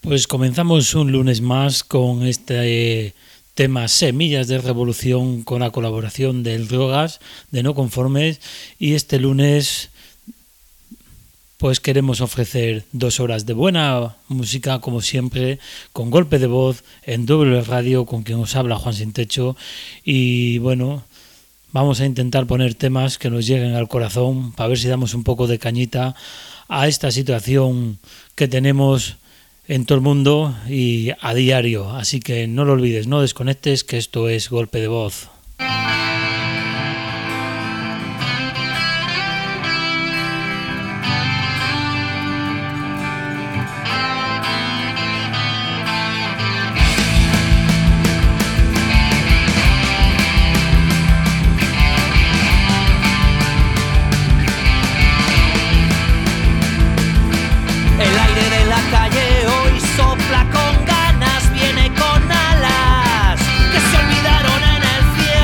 Pues comenzamos un lunes más con este tema Semillas de Revolución con la colaboración del Drogas, de No Conformes, y este lunes pues queremos ofrecer 2 horas de buena música como siempre, con golpe de voz en doble radio con quien os habla Juan Sin Techo, y bueno, vamos a intentar poner temas que nos lleguen al corazón para ver si damos un poco de cañita a esta situación que tenemos en todo el mundo y a diario. Así que no lo olvides, no desconectes, que esto es Golpe de Voz. Sopla con ganas, viene con alas que se olvidaron en el cielo.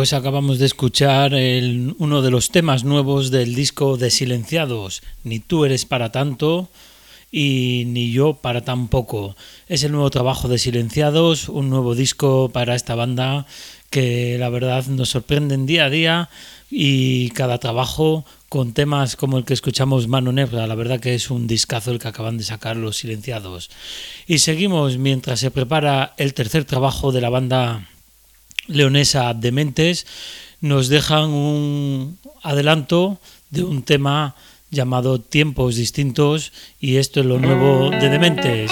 Pues acabamos de escuchar uno de los temas nuevos del disco de Silenciados, Ni tú eres para tanto y Ni yo para tan poco. Es el nuevo trabajo de Silenciados, un nuevo disco para esta banda que la verdad nos sorprenden día a día y cada trabajo con temas como el que escuchamos Mano Negra. La verdad que es un discazo el que acaban de sacar los Silenciados. Y seguimos mientras se prepara el tercer trabajo de la banda leonesa Dementes. Nos dejan un adelanto de un tema llamado Tiempos Distintos y esto es lo nuevo de Dementes.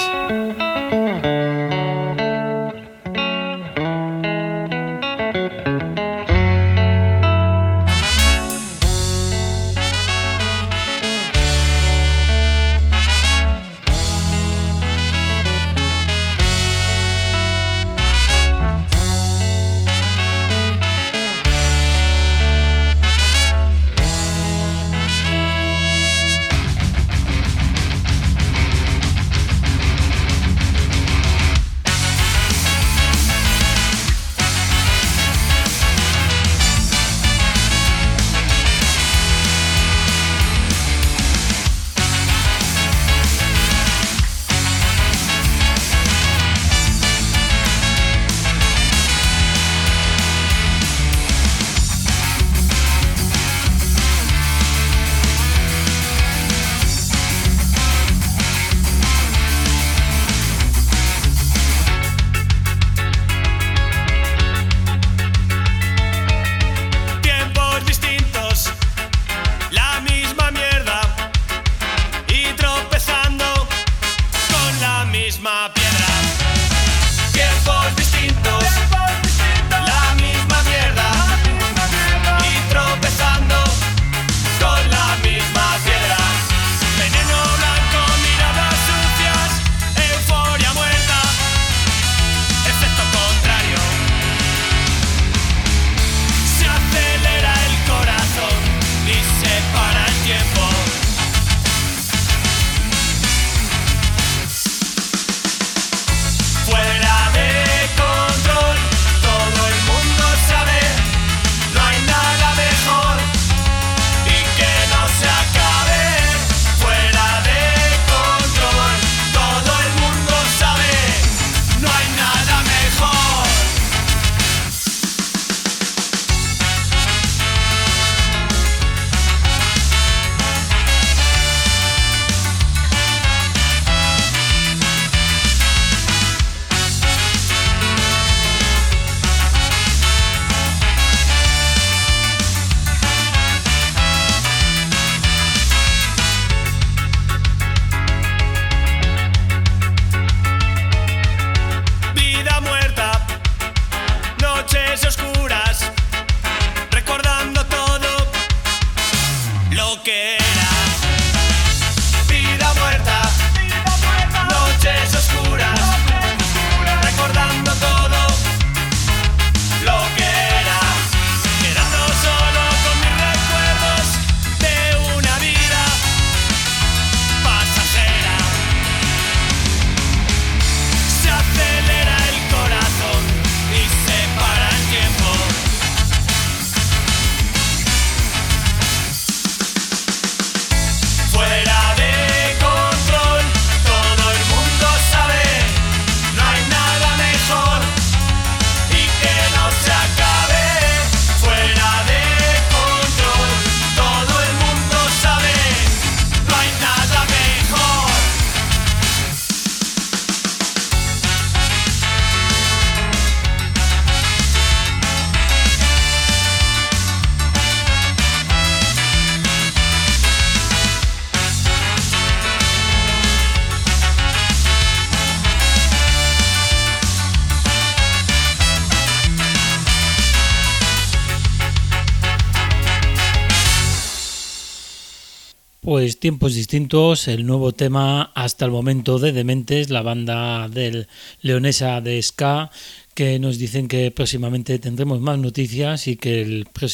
Pues Tiempos Distintos, el nuevo tema hasta el momento de Dementes, la banda del leonesa de ska, que nos dicen que próximamente tendremos más noticias y que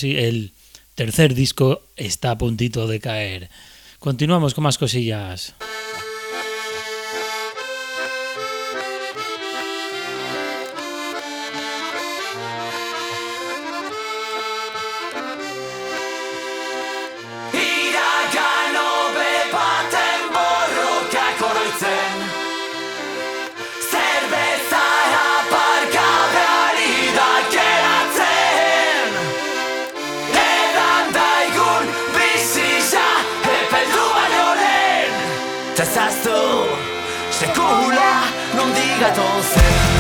el tercer disco está a puntito de caer. Continuamos con más cosillas. ezaztu sekula nondigatozen.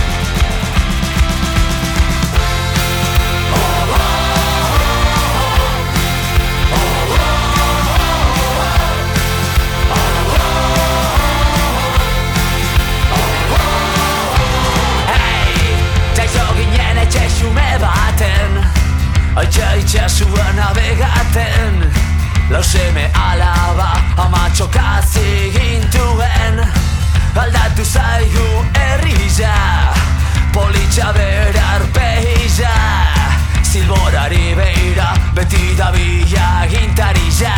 Xume baten Itxasua navegaten Lau seme alaba amatxokazi gintuen Aldatu zaigu herria Politxa berar peija Zilborari beira Beti da bila gintarilla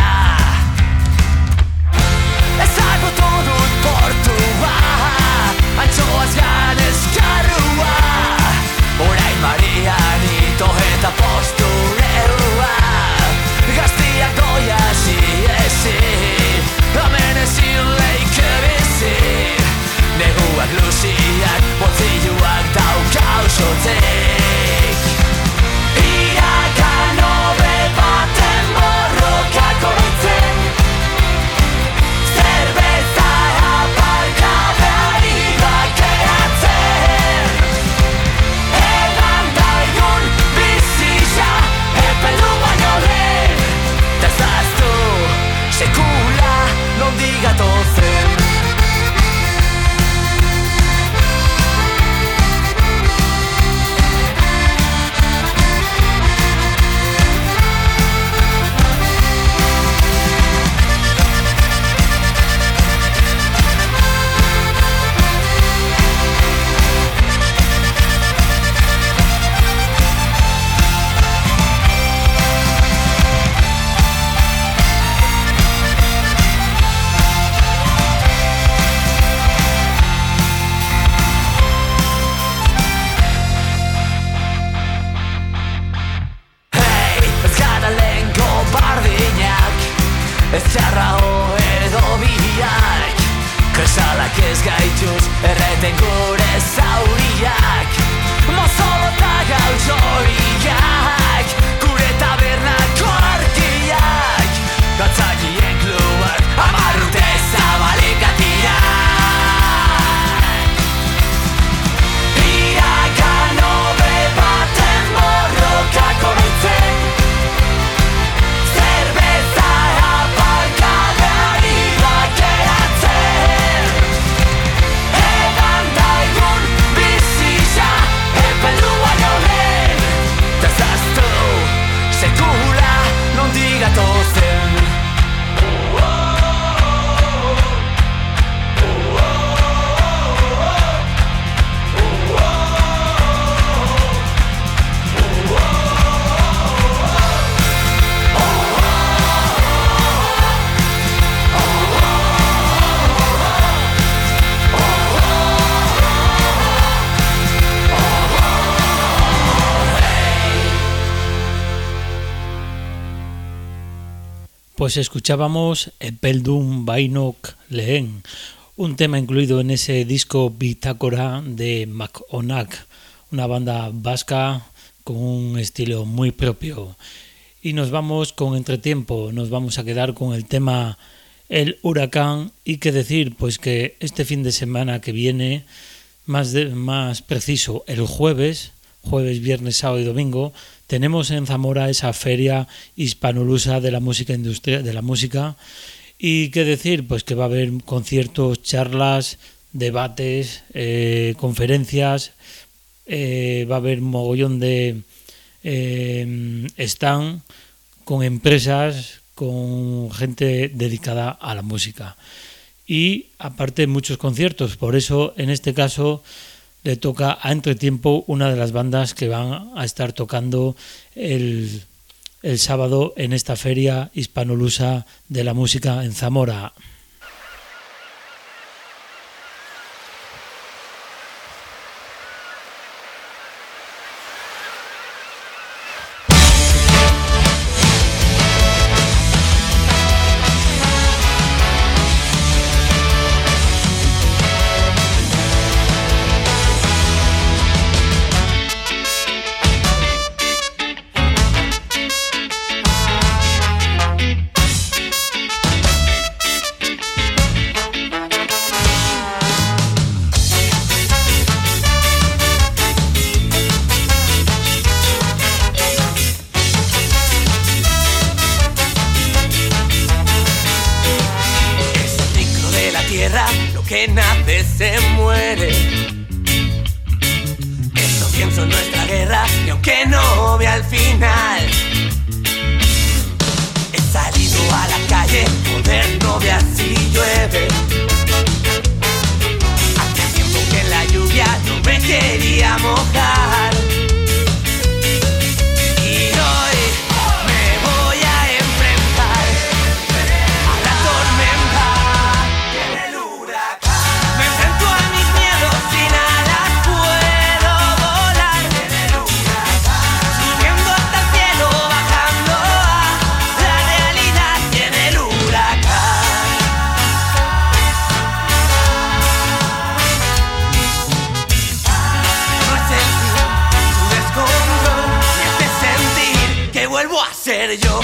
Ezagutu dut portua Antxoaz ganez karrua Orain Marian ito eta postureua Gaztiak goia ezi Amen ezin leike bizi Neguak luziak, botzilluak daukausotik Irakan hobe baten borrokak oroitzen Zerbeza aparkabeari bakeatzen sekula nondigatozen Ez txarrago edo biak Kresalak ez gaituz erreten gure zauriak Mozolota gauzoriak Gure tabernako argiak Gatzakien klubak amarrute zabalikatiak Irakan hobe baten borrokak oroitzen sekula nondigatozen Pues escuchábamos Epeldun Bainok Lehen, un tema incluido en ese disco Bitácora de Mac-Onak, una banda vasca con un estilo muy propio. Y nos vamos con entretiempo, nos vamos a quedar con el tema El Huracán. Y qué decir, pues que este fin de semana que viene, más preciso el jueves, viernes, sábado y domingo, tenemos en Zamora esa feria hispanolusa de la música industrial, de la música. Y qué decir, pues que va a haber conciertos, charlas, debates, conferencias, va a haber mogollón de stand con empresas, con gente dedicada a la música. Y aparte muchos conciertos, por eso en este caso le toca a Entretiempo una de las bandas que van a estar tocando el sábado en esta feria hispanolusa de la música en Zamora. que nace se muere. Esto pienso en nuestra guerra y aunque no vea el final, he salido a la calle por ver novias si llueve. Hace tiempo que en la lluvia no me quería mojar. Ser yo.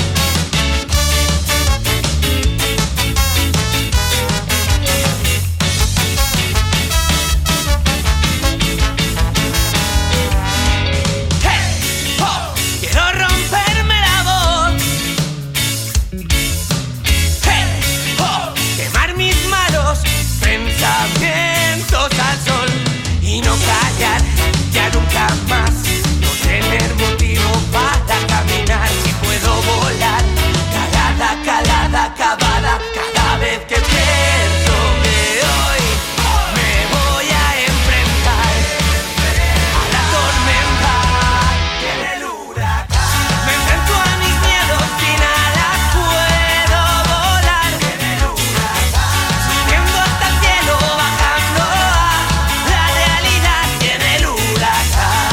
Hey, oh, quiero romperme la voz. Hey, oh, quemar mis malos pensamientos al sol y no callar ya nunca más. No tener motivo para caminar. Si puedo volar, calada, calada, acabada, cada vez que pienso que hoy me voy a enfrentar a la tormenta y en el huracán. Me enfrento a mis miedos, sin alas puedo volar en el huracán. Subiendo hasta el cielo, bajando a la realidad y en el huracán.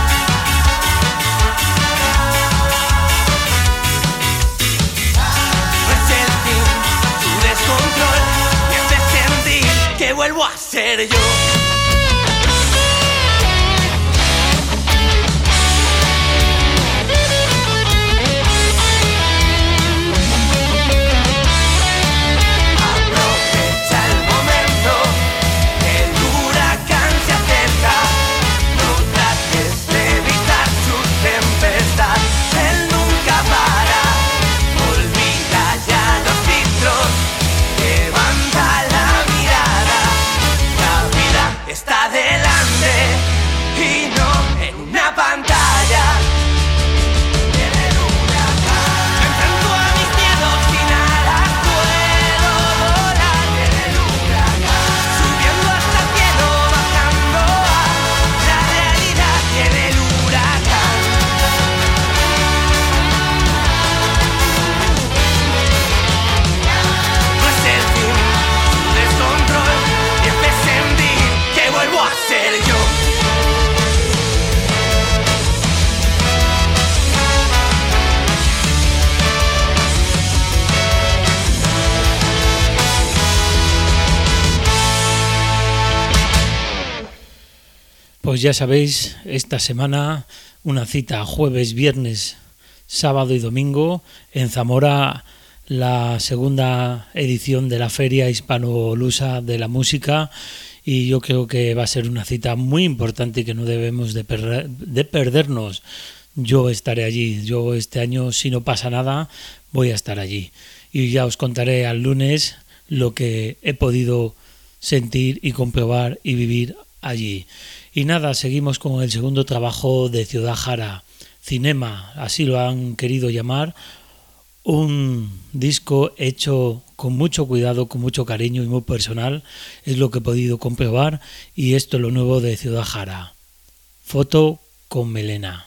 Que vuelvo a ser yo. Aprovecha el momento, el huracán se acerca. No trates de evitar su tempestad, él nunca para. Olvida ya los filtros, levanta la mirada. La vida está delante y no en una pantalla. En el huracán me enfrento a mis miedos, sin alas puedo volar. En el huracán subiendo hasta el cielo, bajando a la realidad. Y en el huracán no es el fin, su descontrol y empecé a sentir que vuelvo a ser yo. Pues ya sabéis, esta semana una cita jueves, viernes, sábado y domingo en Zamora, la segunda edición de la Feria Hispano-Lusa de la Música, y yo creo que va a ser una cita muy importante y que no debemos de perdernos. Yo estaré allí, yo este año, si no pasa nada, voy a estar allí y ya os contaré al lunes lo que he podido sentir y comprobar y vivir allí. Y nada, seguimos con el segundo trabajo de Ciudad Jara, Cinema, así lo han querido llamar, un disco hecho con mucho cuidado, con mucho cariño y muy personal, es lo que he podido comprobar, y esto es lo nuevo de Ciudad Jara, Foto con melena.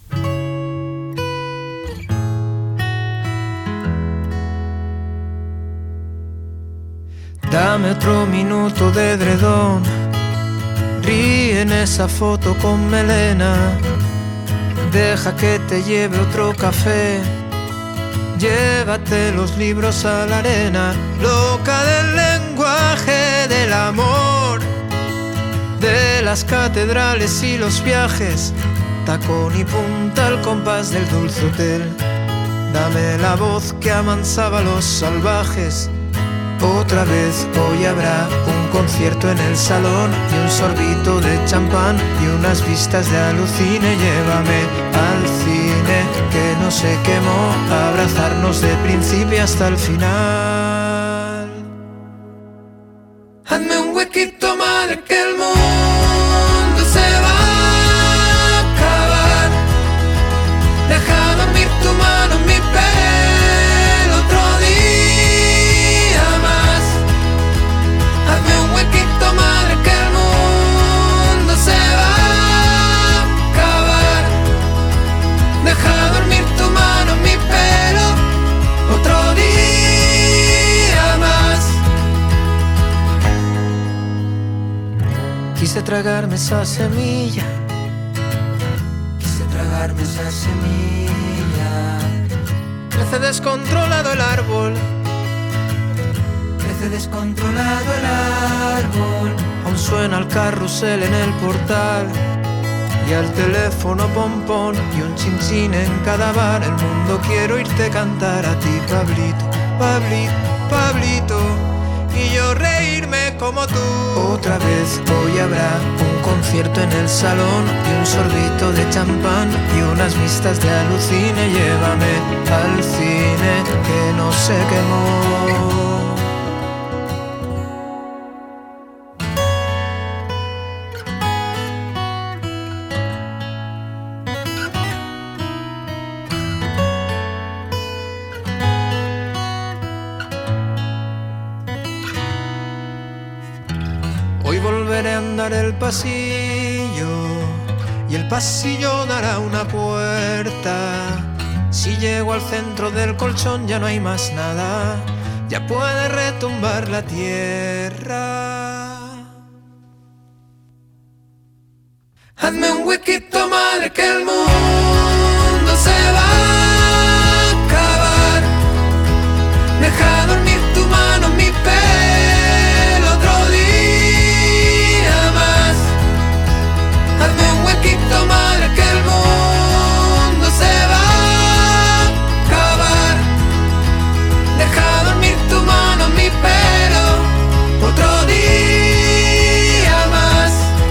Dame otro minuto de edredón, ríe en esa foto con melena. Deja que te lleve otro café, llévate los libros a la arena. Loca del lenguaje del amor, de las catedrales y los viajes, tacón y punta al compás del dulce hotel. Dame la voz que amansaba a los salvajes. Otra vez hoy habrá un concierto en el salón y un sorbito de champán y unas vistas de alucine. Llévame al cine que no se quemó, abrazarnos de principio hasta el final. Hazme un huequito, madre, que el mundo se va a acabar. Deja dormir tu mano en mi pelo otro día más. Hazme un huequito, madre, que el mundo se va a acabar. Deja dormir tu mano en mi pelo otro día más. Quise tragarme esa semilla, quise tragarme esa semilla. Crece descontrolado el árbol, crece descontrolado el árbol. Aún suena el carrusel en el portal y al teléfono pompón y un chinchín en cada bar. El mundo quiero irte cantar a ti, Pablito, Pablito, Pablito, y yo reírme como tú. Otra vez hoy habrá un concierto en el salón y un sorbito de champán y unas vistas de alucine. Llévame al cine que no se quemó. Hoy volveré a andar el pasillo y el pasillo dará una puerta. Si llego al centro del colchón ya no hay más nada, ya puede retumbar la tierra. Hazme un huequito, madre, que el mundo se va a acabar. Deja dormir tu mano en mi pelo otro día más. Hazme un huequito, madre, que el mundo se va a acabar. Deja dormir tu mano en mi pelo otro día más.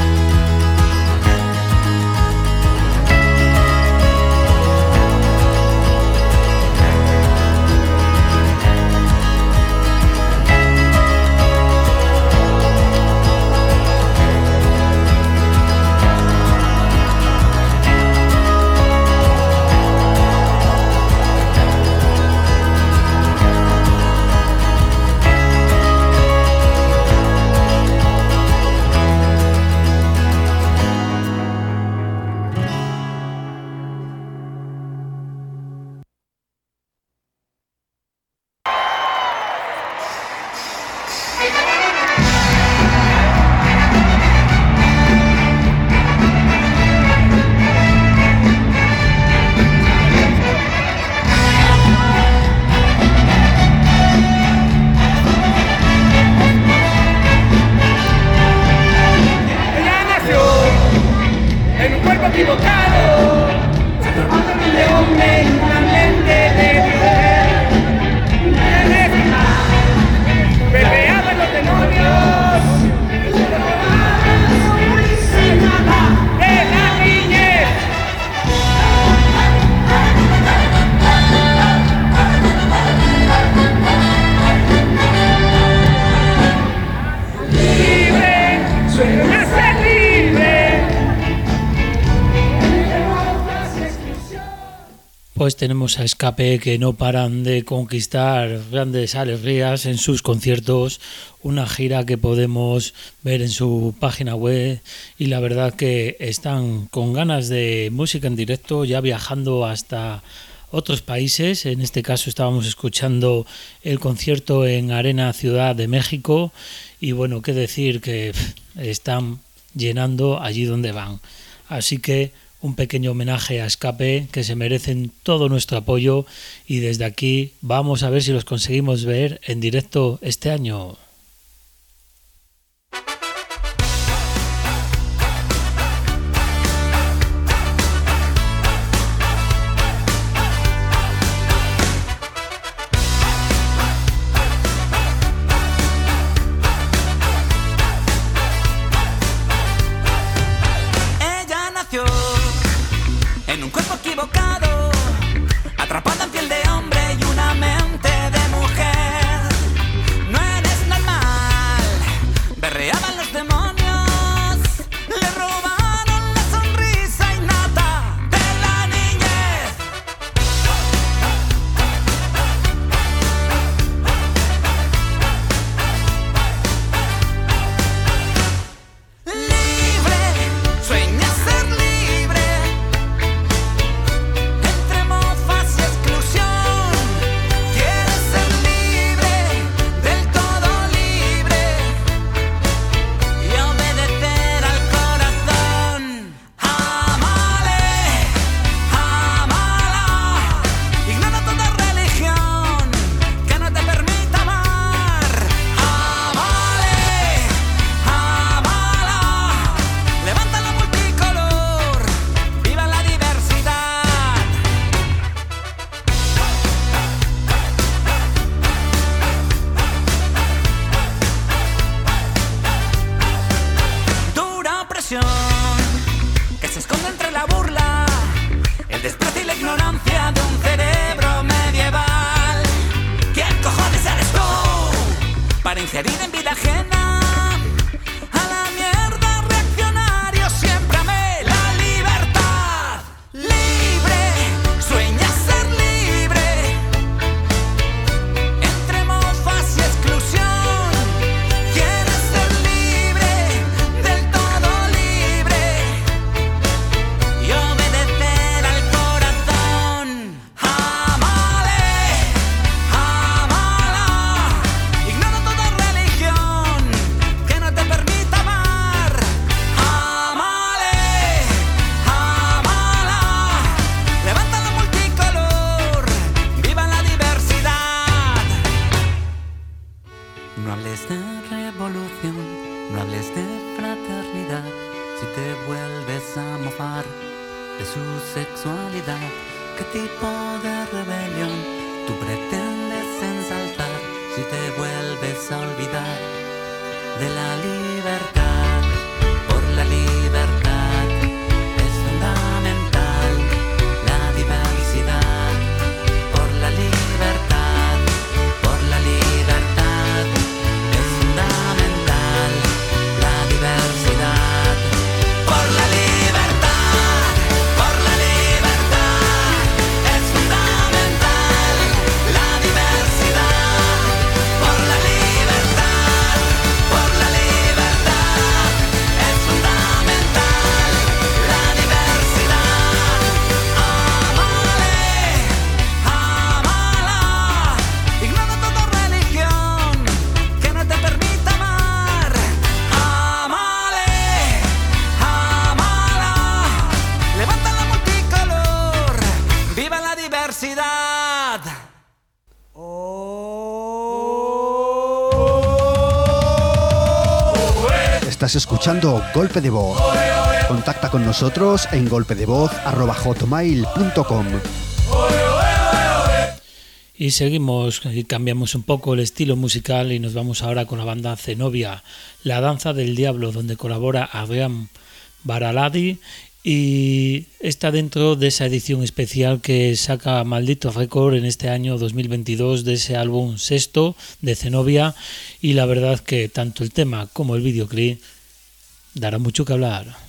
Pues tenemos a Escape, que no paran de conquistar grandes alegrías en sus conciertos, una gira que podemos ver en su página web, y la verdad que están con ganas de música en directo, ya viajando hasta otros países. En este caso estábamos escuchando el concierto en Arena Ciudad de México, y bueno, qué decir, que están llenando allí donde van. Así que un pequeño homenaje a Escape, que se merecen todo nuestro apoyo, y desde aquí vamos a ver si los conseguimos ver en directo este año. Atrapada en piel de hombre y una mente de mujer. No eres natural. No hables de revolución, no hables de fraternidad. Si te vuelves a mofar de su sexualidad, ¿qué tipo de rebelión tú pretendes ensalzar? Si te vuelves a olvidar de la libertad, por la libertad es fundamental la diversidad, por la libertad, por la libertad es fundamental la diversidad, por la libertad, por la libertad es fundamental la diversidad, por la libertad, por la libertad es fundamental la diversidad. Amale, amala, ignora toda religión que no te permita amar. Amale, amala, levanta la multicolor, viva la diversidad. Estás escuchando Golpe de Voz. Contacta con nosotros en golpedevoz@hotmail.com. Y seguimos y cambiamos un poco el estilo musical y nos vamos ahora con la banda Zenobia, La Danza del Diablo, donde colabora Adrián Baraladi, y está dentro de esa edición especial que saca Maldito Record en este año 2022 de ese álbum sexto de Zenobia, y la verdad que tanto el tema como el videoclip dará mucho que hablar.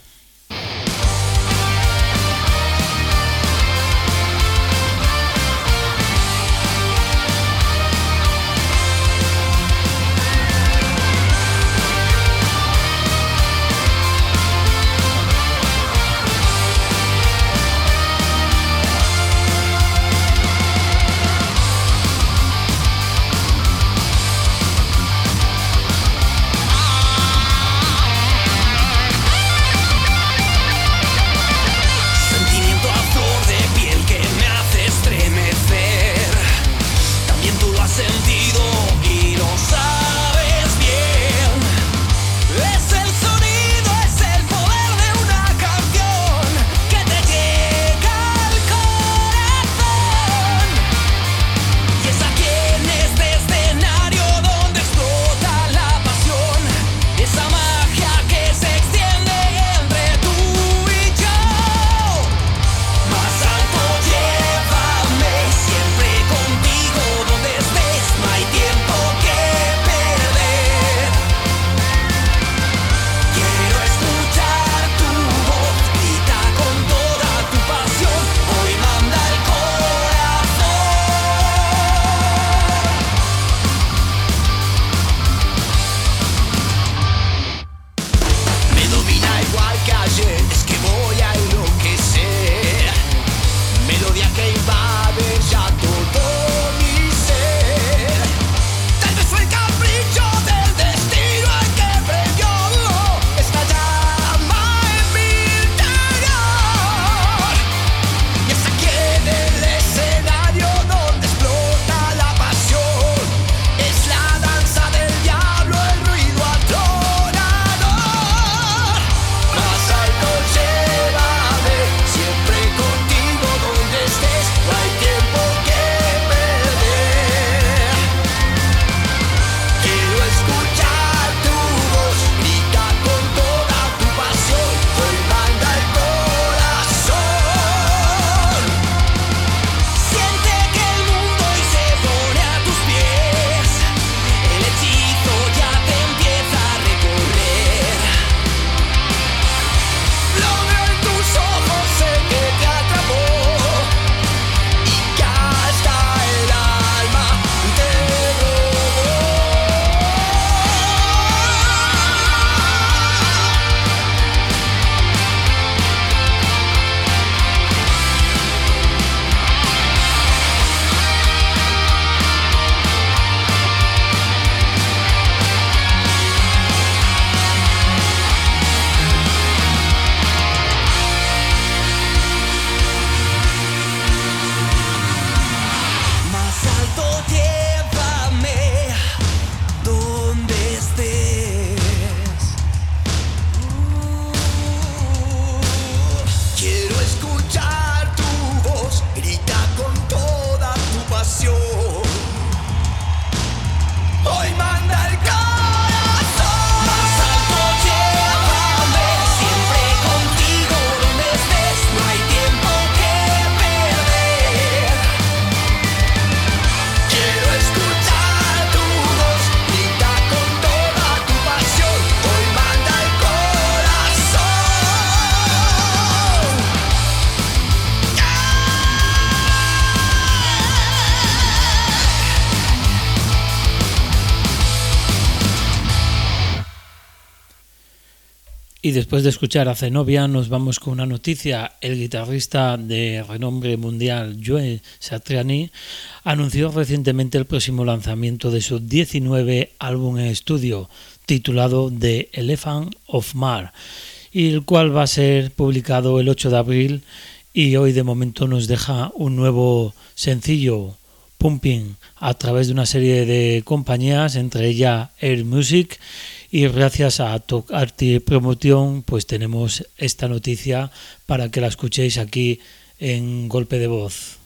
My dear Y después de escuchar a Zenobia nos vamos con una noticia. El guitarrista de renombre mundial Joe Satriani anunció recientemente el próximo lanzamiento de su 19 álbum en estudio titulado The Elephant of Mars, y el cual va a ser publicado el 8 de abril, y hoy de momento nos deja un nuevo sencillo, Pumping, a través de una serie de compañías, entre ellas Air Music, y gracias a Talk Arty Promotion pues tenemos esta noticia para que la escuchéis aquí en Golpe de Voz.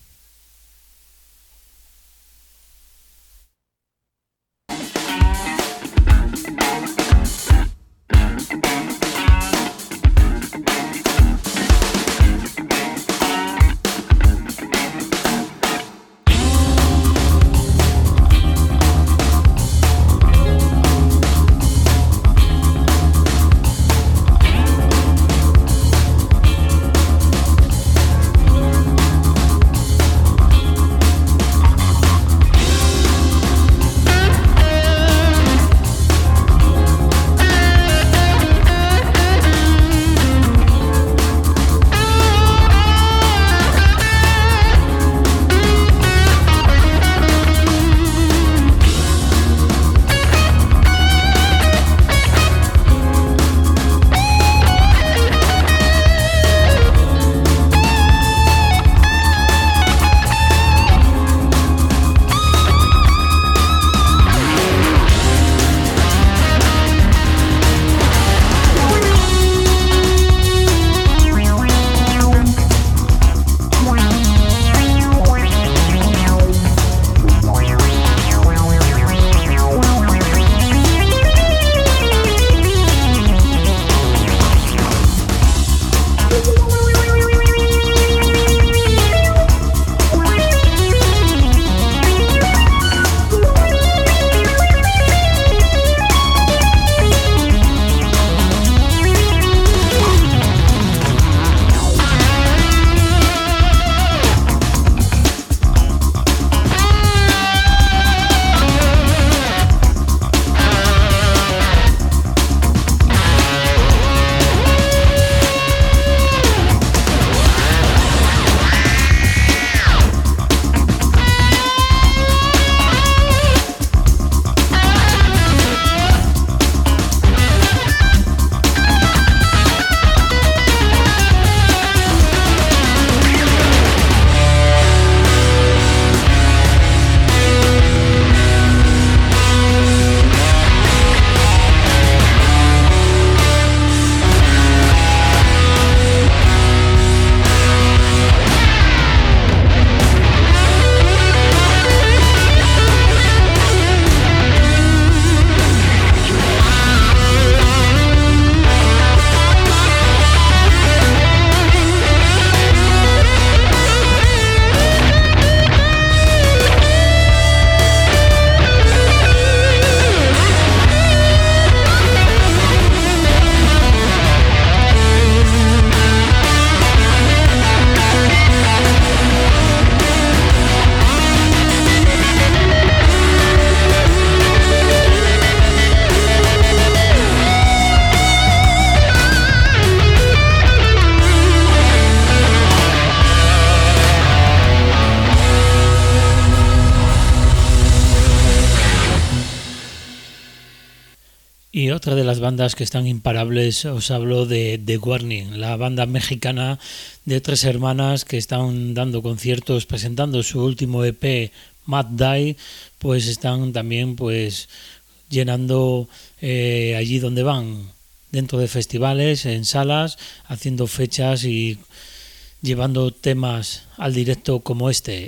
Y otra de las bandas que están imparables, os hablo de The Warning, la banda mexicana de 3 hermanas que están dando conciertos, presentando su último EP, Mad Die, pues están también pues llenando allí donde van, dentro de festivales, en salas, haciendo fechas y llevando temas al directo como este.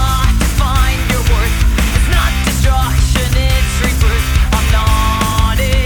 It's not destruction, it's rebirth. I'm not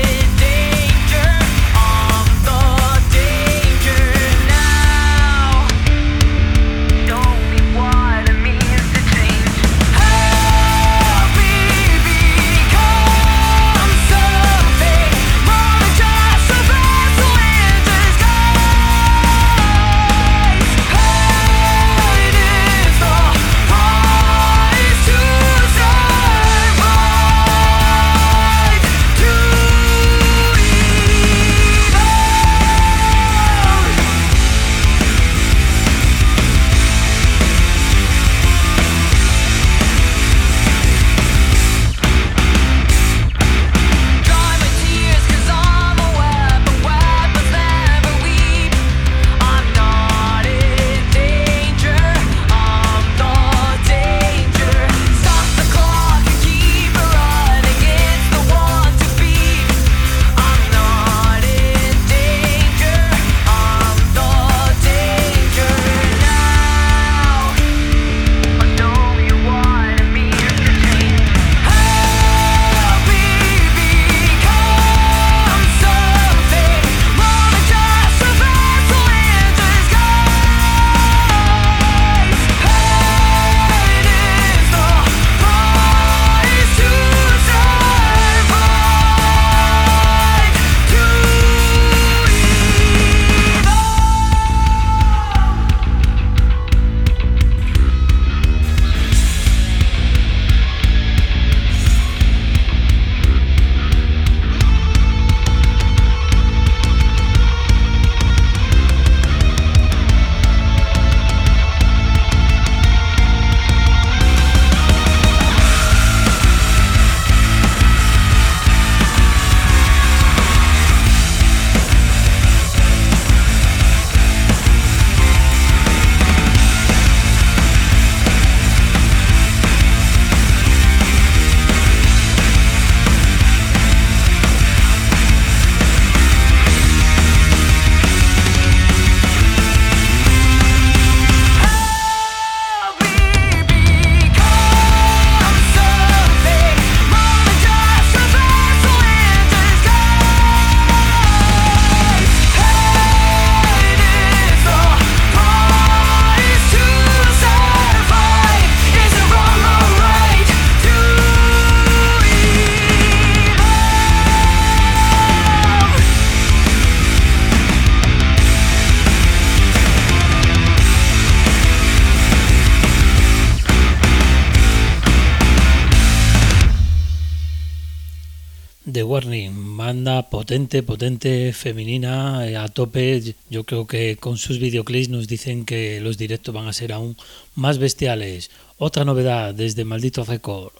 The Warning, banda potente, femenina, a tope. Yo creo que con sus videoclips nos dicen que los directos van a ser aún más bestiales. Otra novedad desde Maldito Record.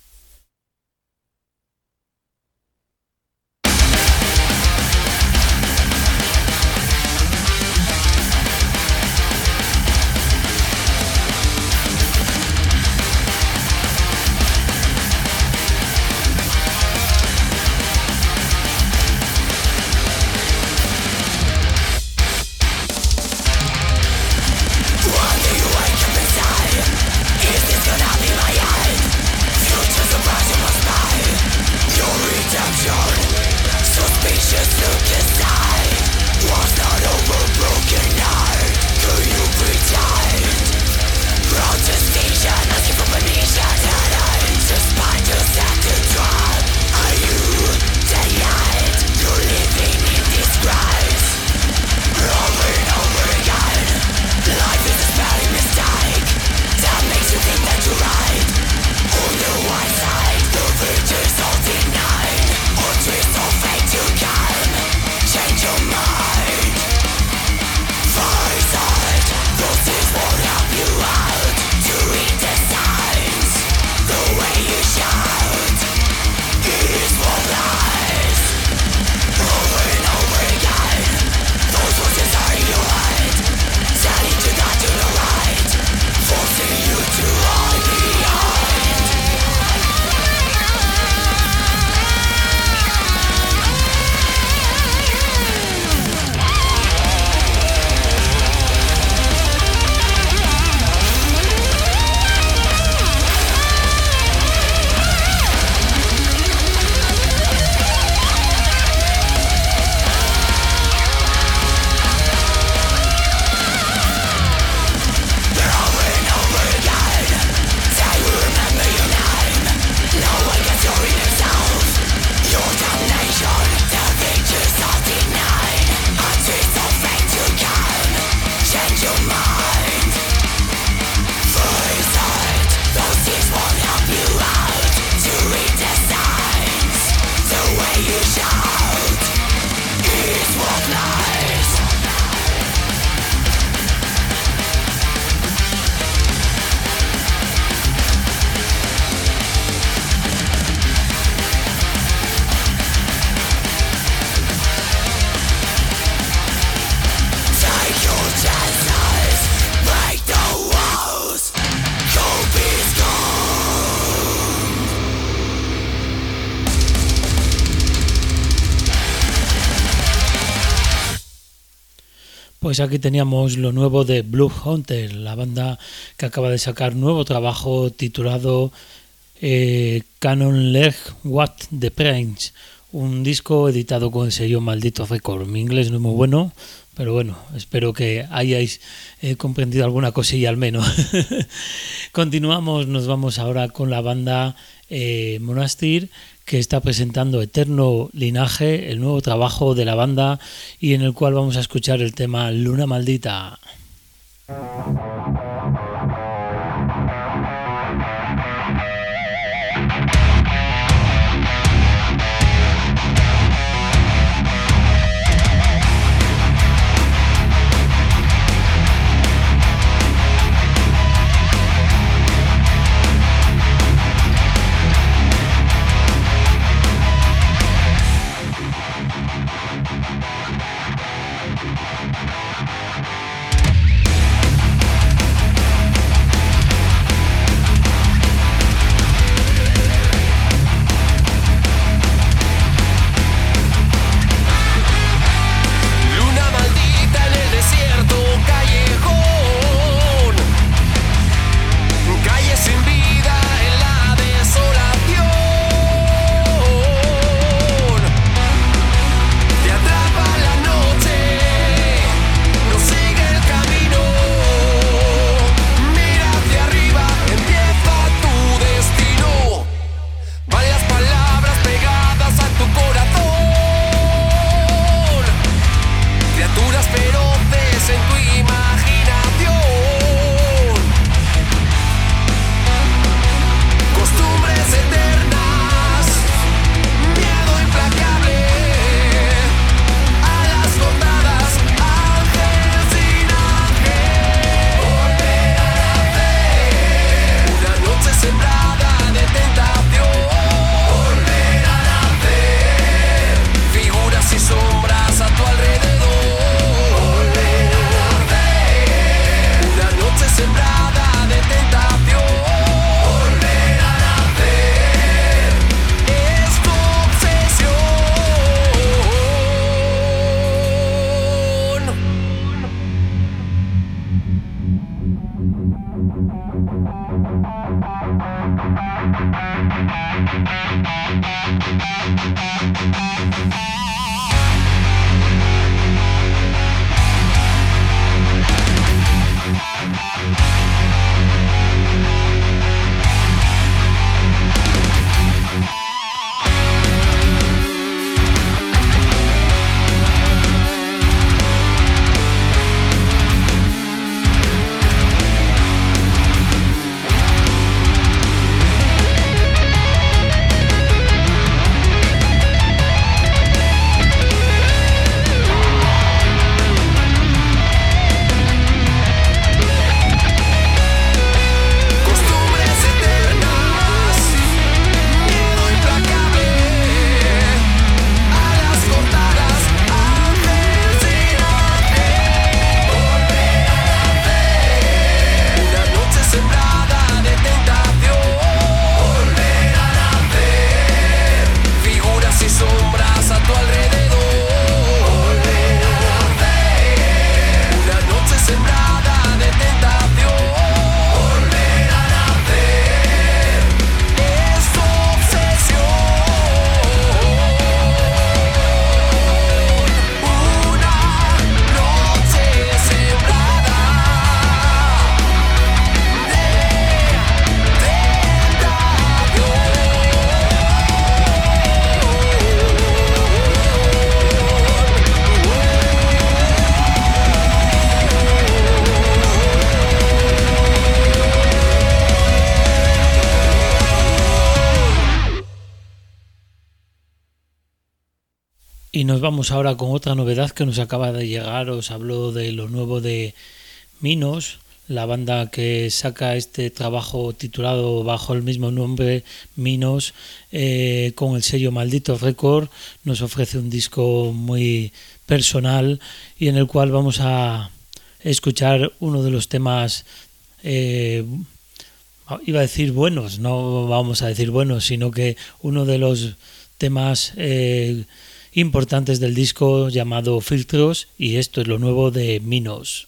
Pues aquí teníamos lo nuevo de Blue Hunter, la banda que acaba de sacar nuevo trabajo titulado Canon Leg What the Prince, un disco editado con el sello Maldito Record. Mi inglés no es muy bueno, pero bueno, espero que hayáis comprendido alguna cosilla al menos. Continuamos, nos vamos ahora con la banda Monastir, que está presentando Eterno Linaje, el nuevo trabajo de la banda, y en el cual vamos a escuchar el tema Luna Maldita. Y nos vamos ahora con otra novedad que nos acaba de llegar. Os hablo de lo nuevo de Minos, la banda que saca este trabajo titulado bajo el mismo nombre, Minos, con el sello Maldito Record. Nos ofrece un disco muy personal y en el cual vamos a escuchar uno de los temas, iba a decir buenos, no vamos a decir buenos, sino que uno de los temas importantes del disco, llamado Filtros, y esto es lo nuevo de Minos.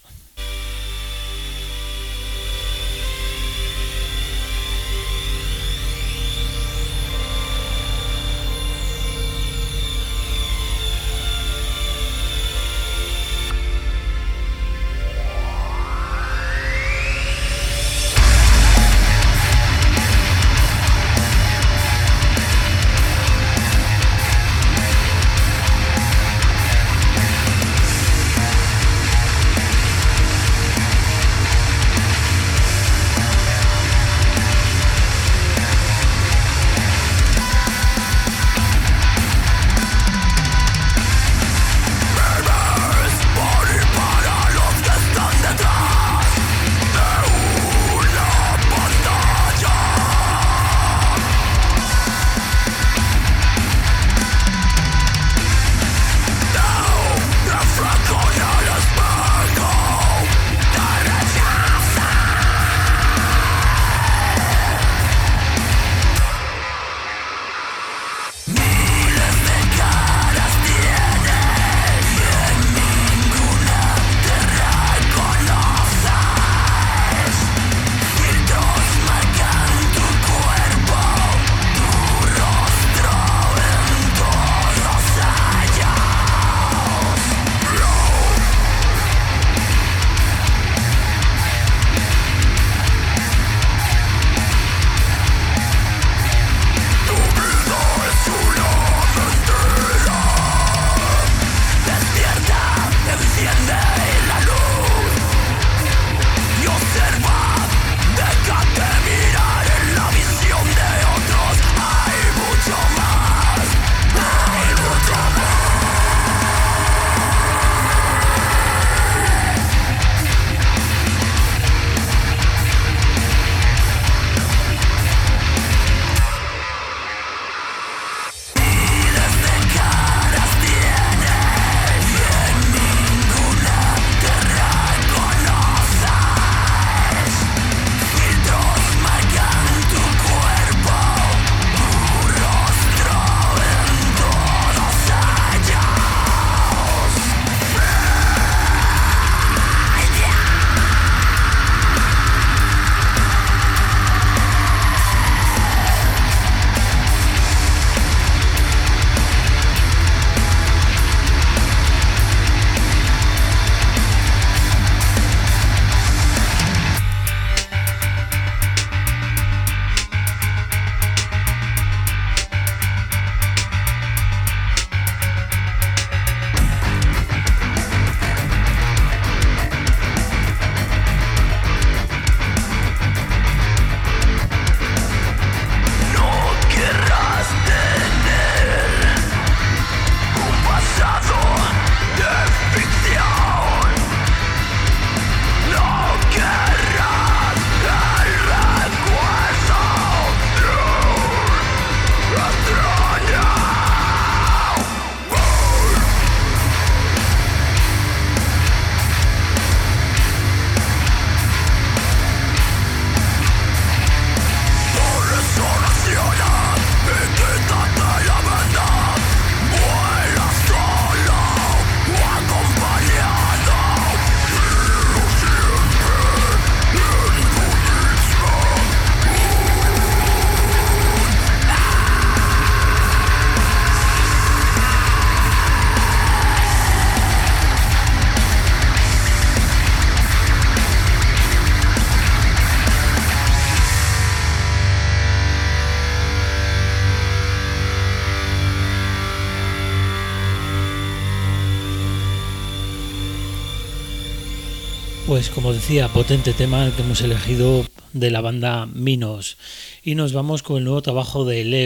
Pues como decía, potente tema el que hemos elegido de la banda Minos. Y nos vamos con el nuevo trabajo de Leo,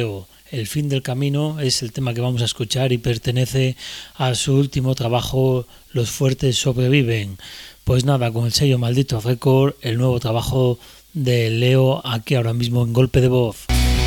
El fin del camino es el tema que vamos a escuchar y pertenece a su último trabajo, Los fuertes sobreviven. Pues nada, con el sello Maldito Record, el nuevo trabajo de Leo aquí ahora mismo en Golpe de Voz.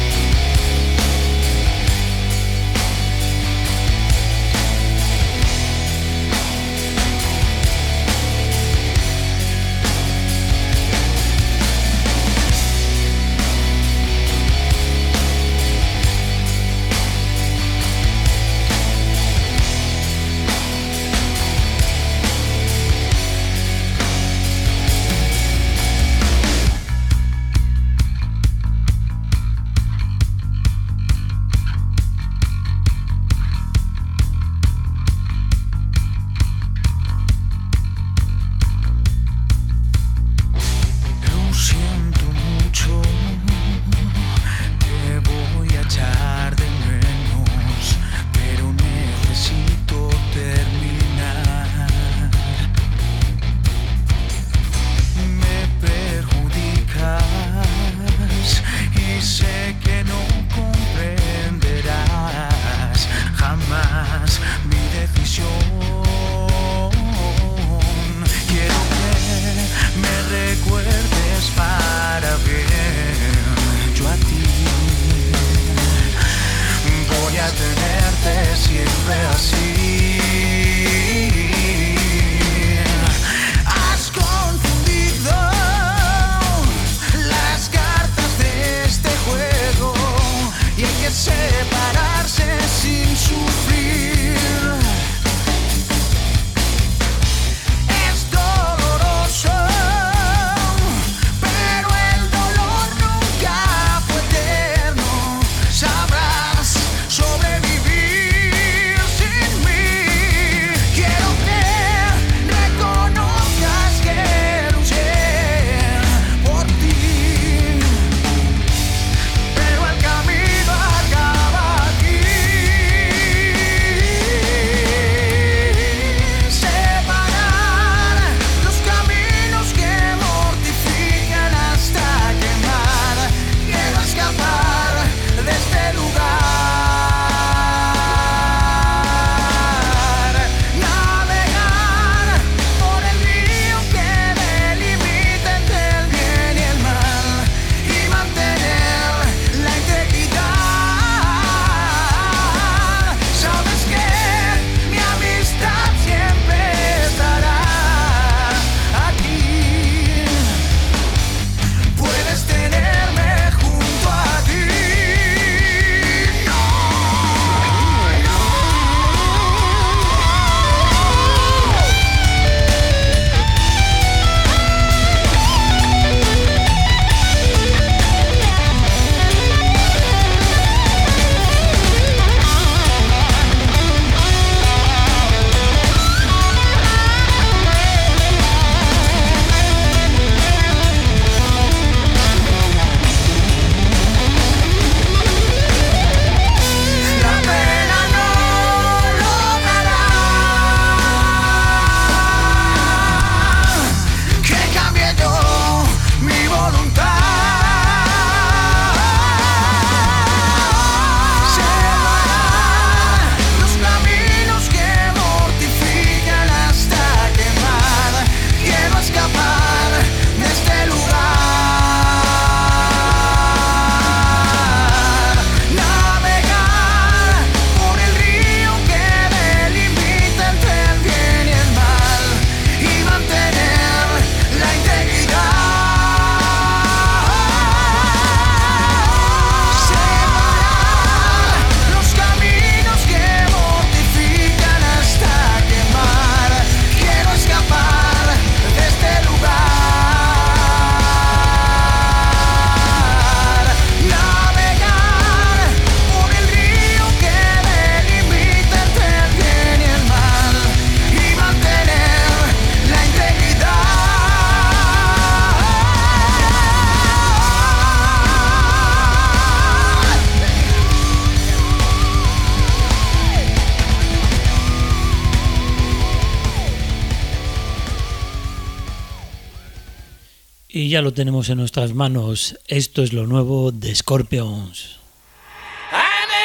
Y ya lo tenemos en nuestras manos. Esto es lo nuevo de Scorpions. I'm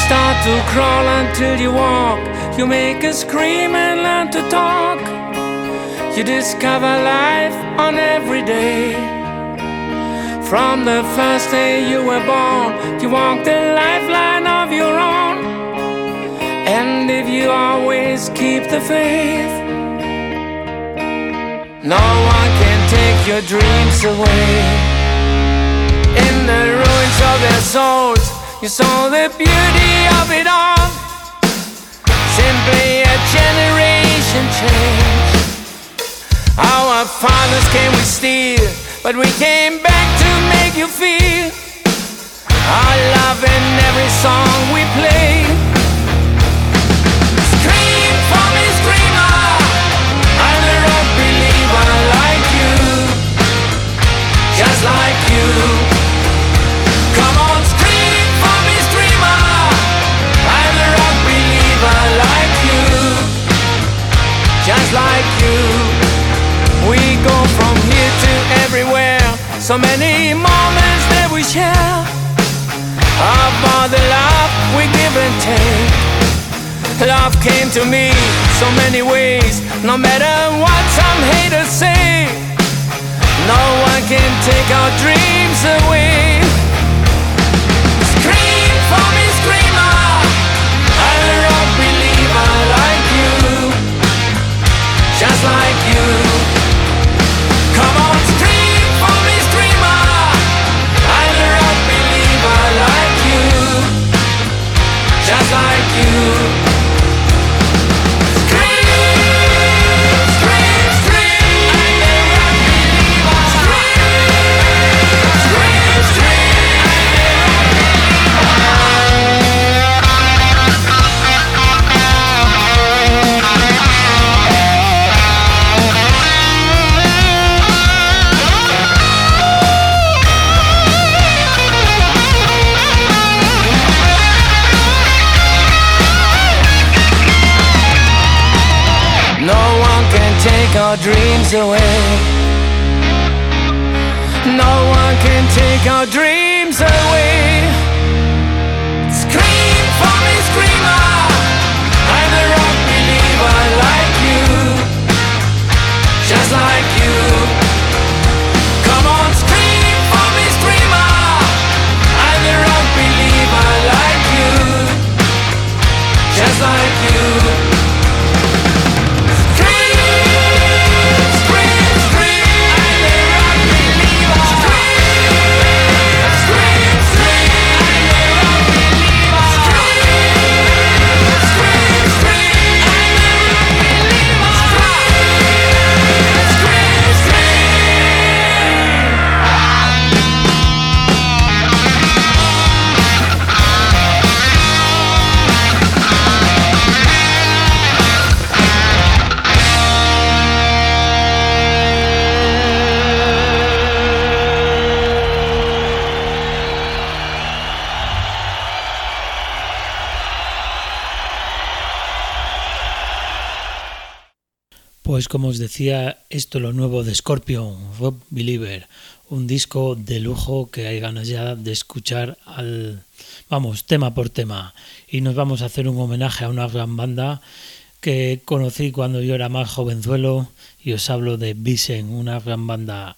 start to crawl until you walk. You make a scream and learn to talk. You discover life on every day. From the first day you were born, you walk the lifeline of your own. And if you always keep the faith, no one can take your dreams away. In the ruins of their souls, you saw the beauty of it all. Simply a generation change. Our fathers came with steel, but we came back to make you feel our love in every song we play. Scream for me, screamer, I'm a rock believer like you, just like you. Come on, scream for me, screamer, I'm a rock believer like you, just like you. We go from here to everywhere, so many moments that we share. About the love we give and take. Love came to me so many ways, no matter what some haters say. No one can take our dreams away. Scream for me, screamer, I'm a rock believer like you, just like you. Come on, scream for me, screamer, I'm a rock believer like you, just like you. Scream, scream, scream, I'm a rock believer. Scream, scream, scream, I'm a take our dreams away. No one can take our dreams away. Scream for me, screamer, I'm a rock believer like you, just like you. Come on, scream for me, screamer, I'm a rock believer like you, just like you. Pues como os decía, esto es lo nuevo de Scorpion, Rock Believer, un disco de lujo que hay ganas ya de escuchar tema por tema. Y nos vamos a hacer un homenaje a una gran banda que conocí cuando yo era más jovenzuelo y os hablo de Vision, una gran banda.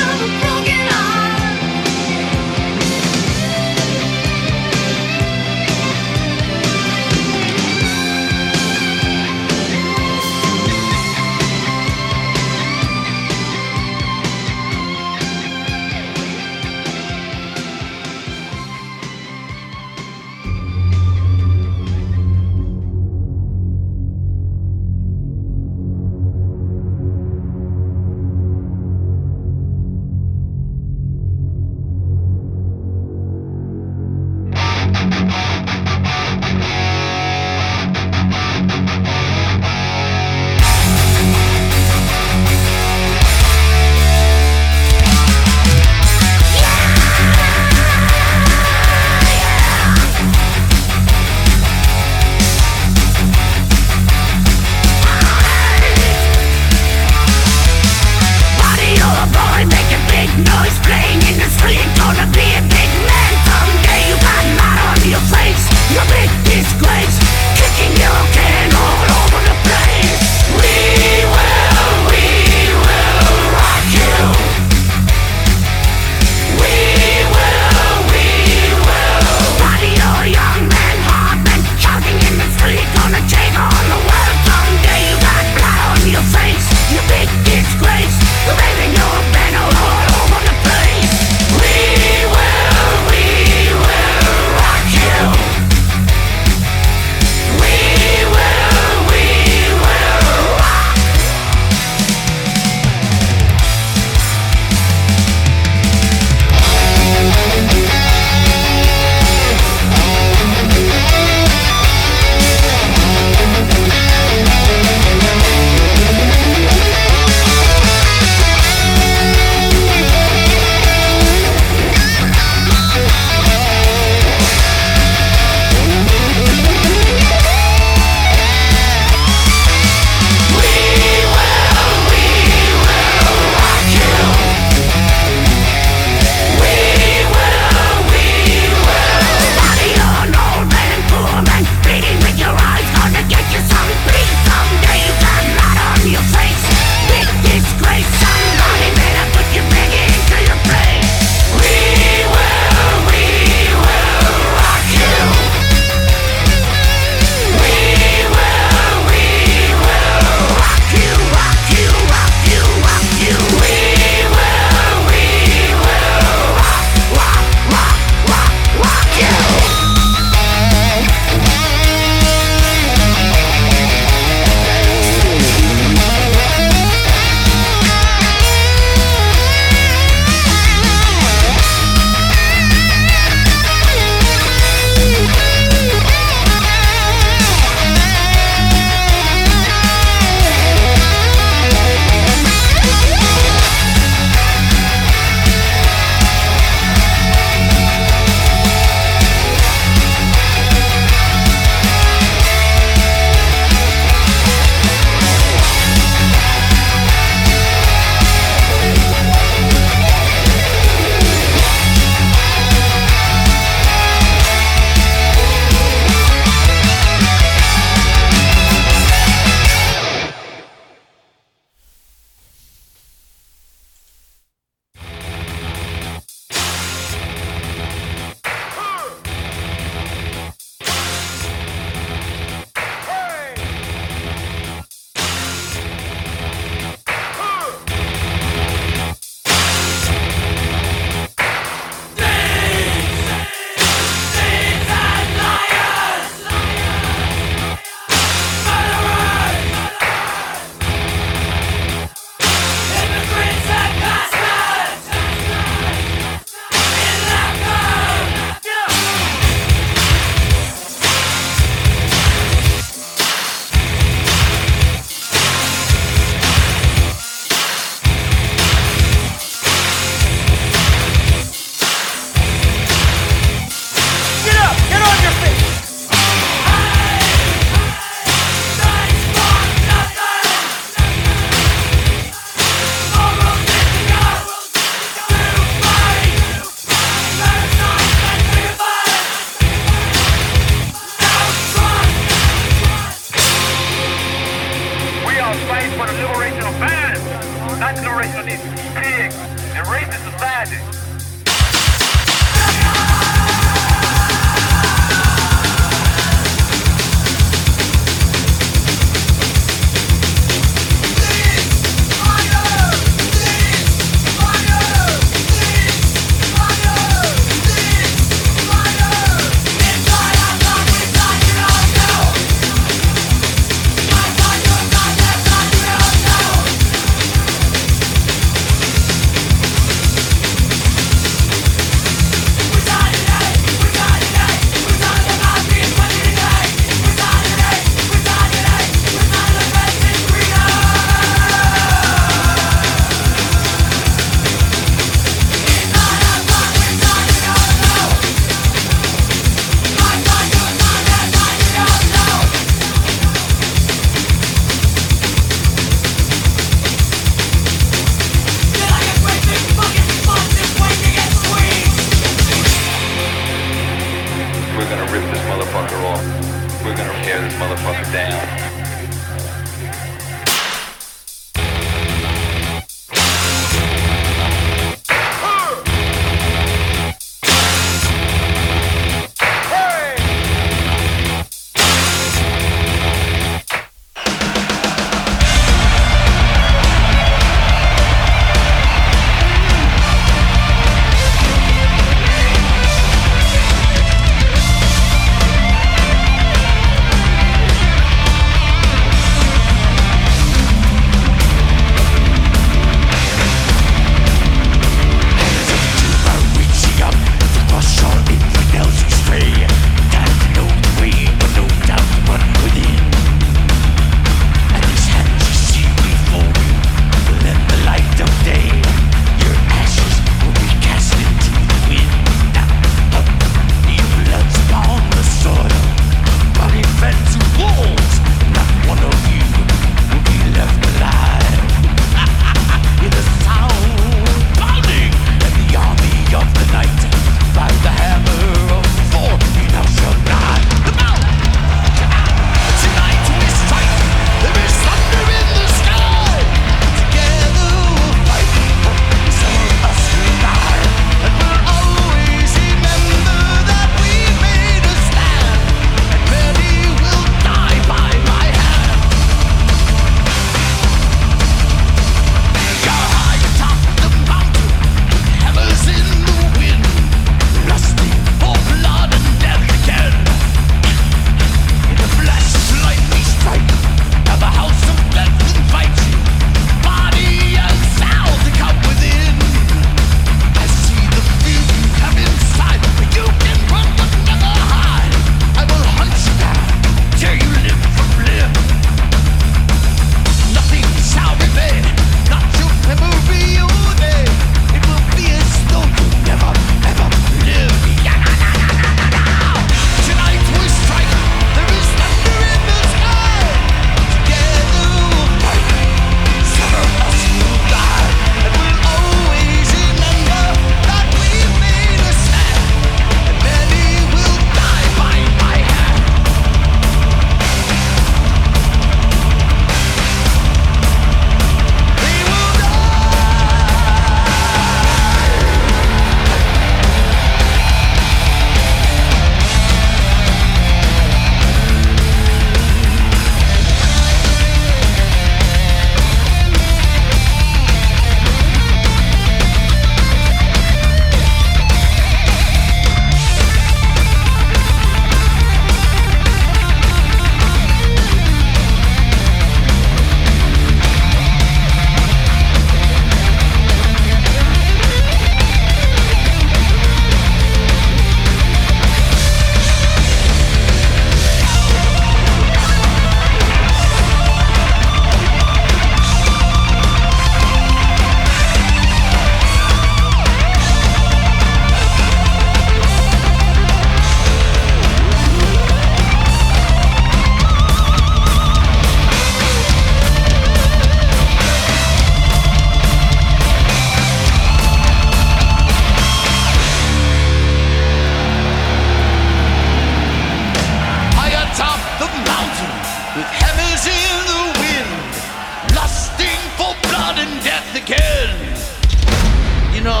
in a flash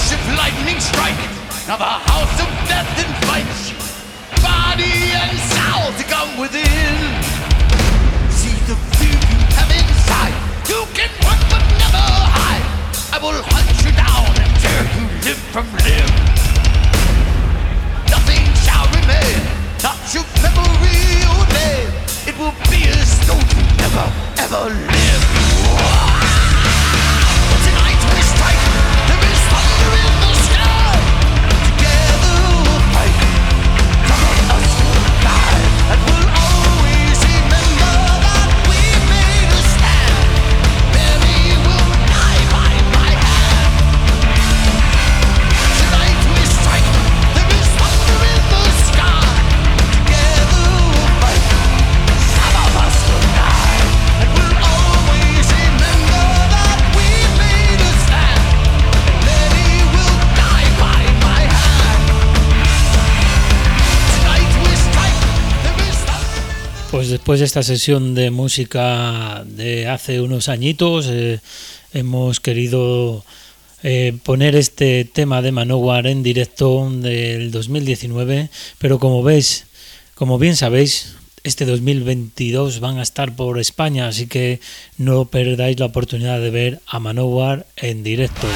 flash of lightning strike. Now the house of death invites you, body and soul to come within. See the view you have inside. You can run but never hide. I will hunt you down and tear you limb from limb. Nothing shall remain, not your memory or name. It will be as though you never, ever lived. Tonight we strike, there is thunder in the sky. Together we'll fight, some of us will die. And we'll always remember that we made a stand. Many will die by my hand. Tonight we strike, there is thunder in the sky. Together we'll fight, some of us will die. And we'll always remember that we made a stand. And many will die by my hand. Tonight we strike, there is thunder. Pues después de esta sesión de música de hace unos añitos, hemos querido poner este tema de Manowar en directo del 2019, pero como veis, como bien sabéis, este 2022 van a estar por España, así que no perdáis la oportunidad de ver a Manowar en directo.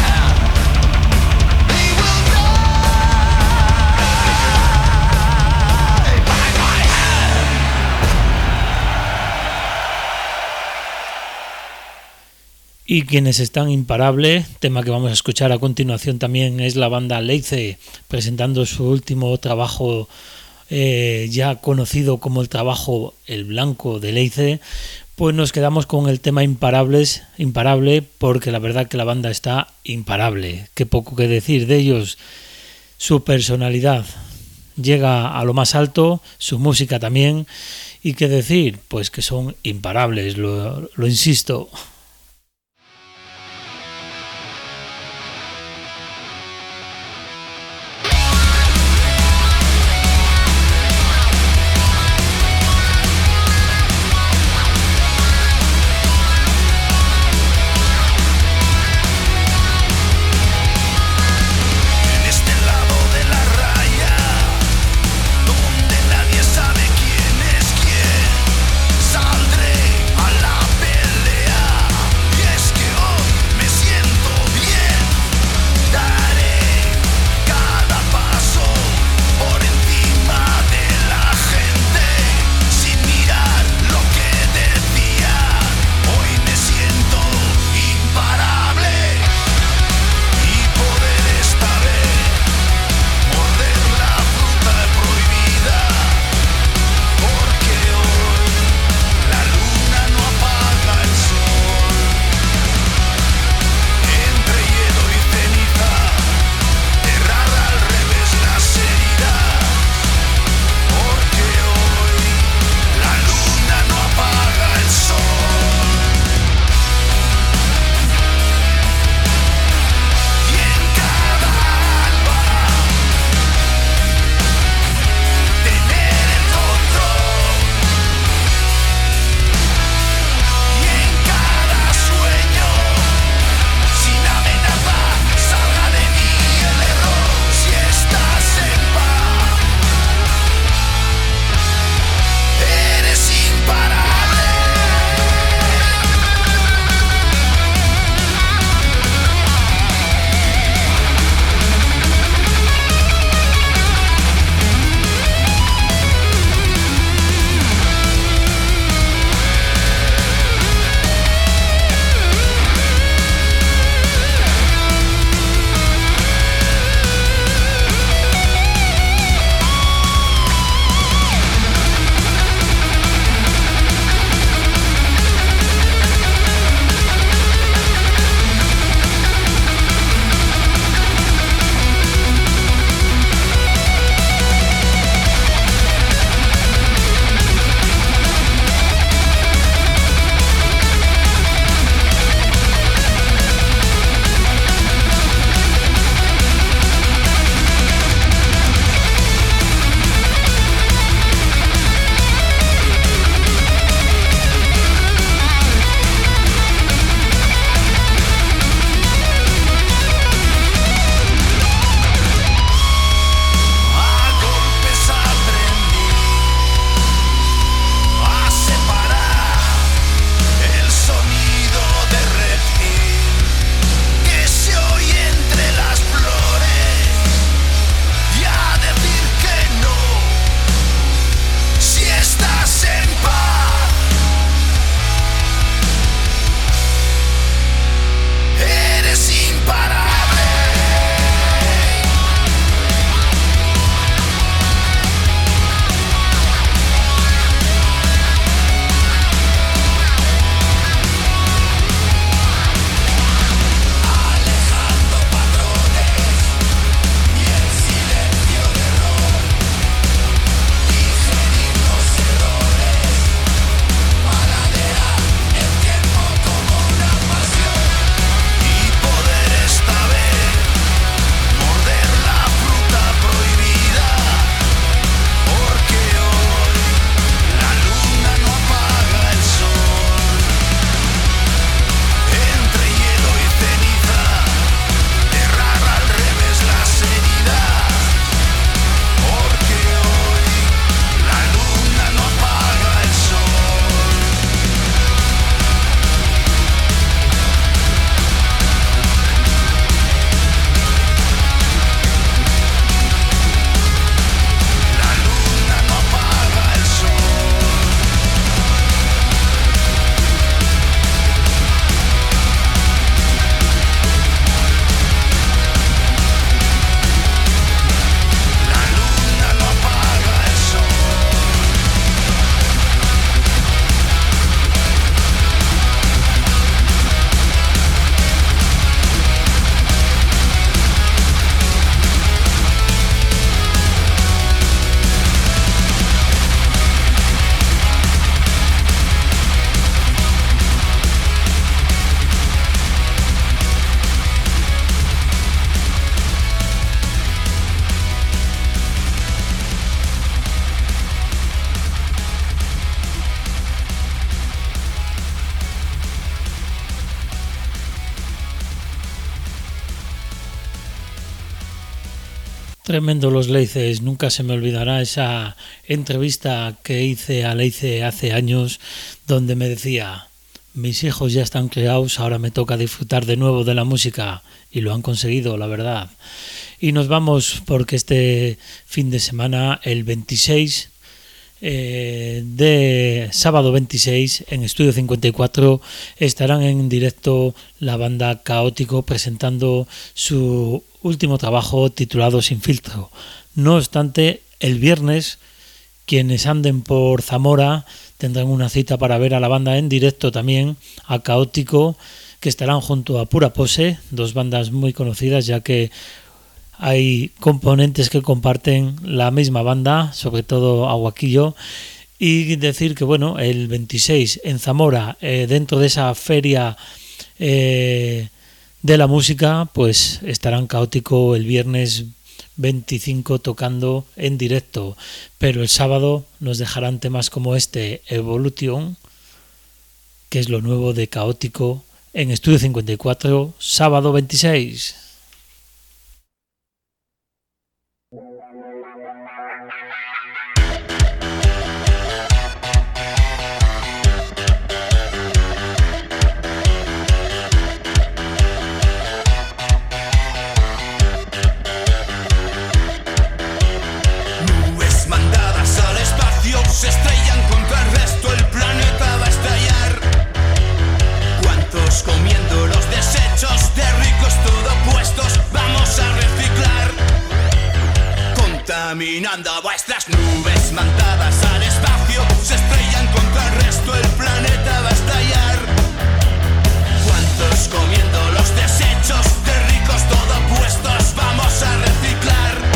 Y quienes están imparables, tema que vamos a escuchar a continuación también, es la banda Leice, presentando su último trabajo ya conocido como el trabajo El Blanco de Leice. Pues nos quedamos con el tema imparable, porque la verdad que la banda está imparable. Qué poco que decir de ellos. Su personalidad llega a lo más alto, su música también. Y qué decir, pues que son imparables, lo insisto. Saldré a la pelea. Tremendo los Leices, nunca se me olvidará esa entrevista que hice a Leice hace años donde me decía: mis hijos ya están criados, ahora me toca disfrutar de nuevo de la música, y lo han conseguido, la verdad. Y nos vamos porque este fin de semana, el 26 de sábado 26 en Estudio 54 estarán en directo la banda Caótico presentando su último trabajo titulado Sin Filtro. No obstante, el viernes quienes anden por Zamora tendrán una cita para ver a la banda en directo también, a Caótico, que estarán junto a Pura Pose, dos bandas muy conocidas ya que hay componentes que comparten la misma banda, sobre todo Aguaquillo. Y decir que bueno, el 26 en Zamora, dentro de esa feria de la música, pues estarán Caótico el viernes 25 tocando en directo. Pero el sábado nos dejarán temas como este, Evolution, que es lo nuevo de Caótico en Estudio 54, sábado 26. Se estrellan contra el resto, el planeta va a estallar. ¿Cuántos comiendo los desechos de ricos todo puestos? Vamos a reciclar. Contaminando vuestras nubes mandadas al espacio. Se estrellan contra el resto, el planeta va a estallar. ¿Cuántos comiendo los desechos de ricos todo puestos? Vamos a reciclar.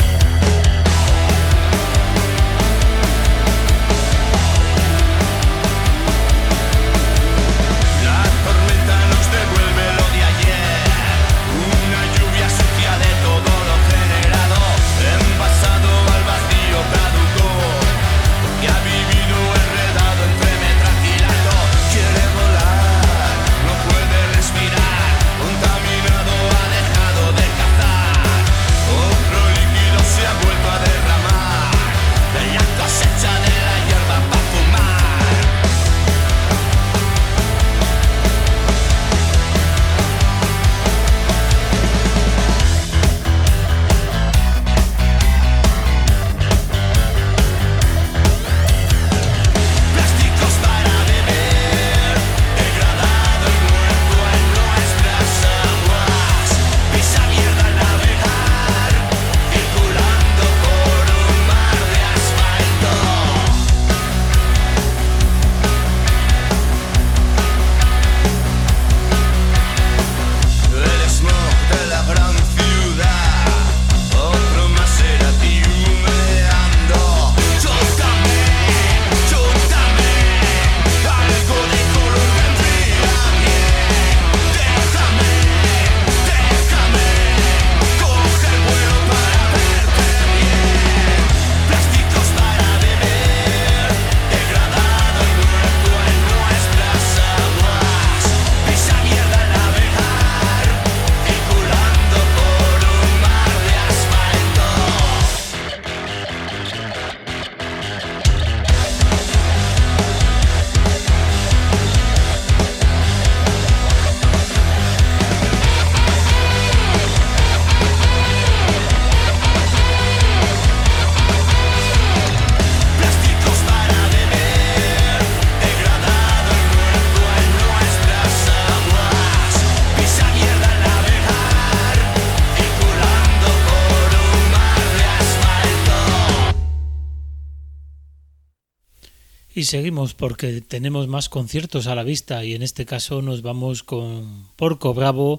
Y seguimos porque tenemos más conciertos a la vista y en este caso nos vamos con Porco Bravo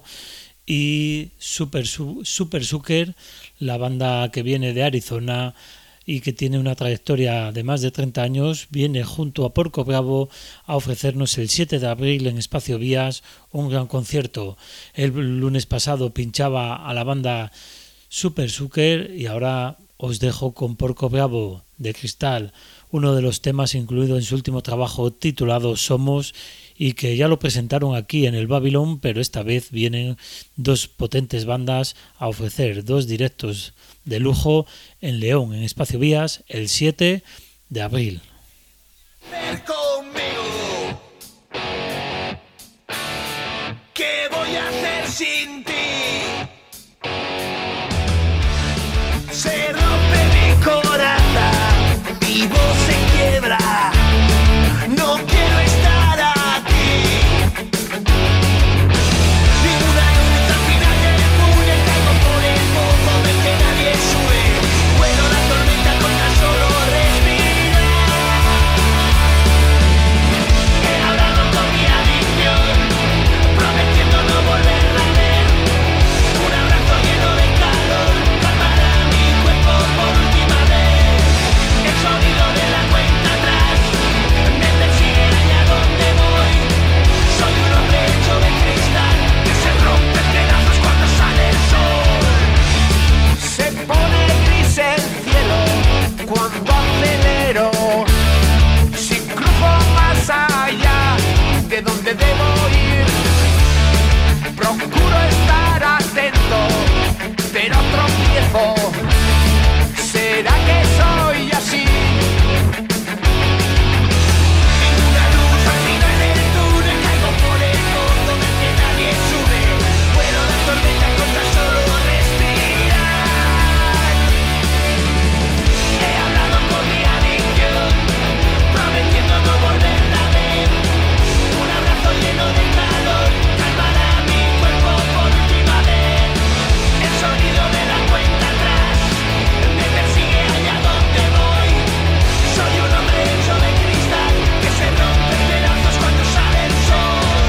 y Super Sucker, la banda que viene de Arizona y que tiene una trayectoria de más de 30 años, viene junto a Porco Bravo a ofrecernos el 7 de abril en Espacio Vías un gran concierto. El lunes pasado pinchaba a la banda Super Sucker y ahora os dejo con Porco Bravo de Cristal, uno de los temas incluido en su último trabajo titulado Somos, y que ya lo presentaron aquí en el Babylon, pero esta vez vienen dos potentes bandas a ofrecer dos directos de lujo en León, en Espacio Vías, el 7 de abril. Ven conmigo. ¿Qué voy a hacer sin ti? Se rompe mi corazón, mi voz se quiebra. No quiero estar aquí. Ninguna luz al final del túnel, caigo por el pozo del que nadie sube. Vuelo la tormenta con tan solo respirar. He hablado con mi adicción, prometiendo no volverla a ver. Un abrazo lleno de calor calmará mi cuerpo por última vez. El sonido de la cuenta atrás me persigue allá donde voy. Soy un hombre hecho de cristal que se rompe en pedazos cuando sale el sol. Se pone gris el cielo cuando acelero. Si cruzo más allá de donde debo ir, procuro estar atento, pero tropiezo. ¿Será que soy así? Ninguna luz al final del túnel, caigo por el fondo del que nadie sube. Vuelo la tormenta con tan solo respirar. He hablado con mi adicción, prometiendo no volverla a ver. Un abrazo lleno de calor calmará mi cuerpo por última vez. El sonido de la cuenta atrás me persigue allá donde voy. Soy un hombre hecho de cristal que se rompe en pedazos cuando sale el sol.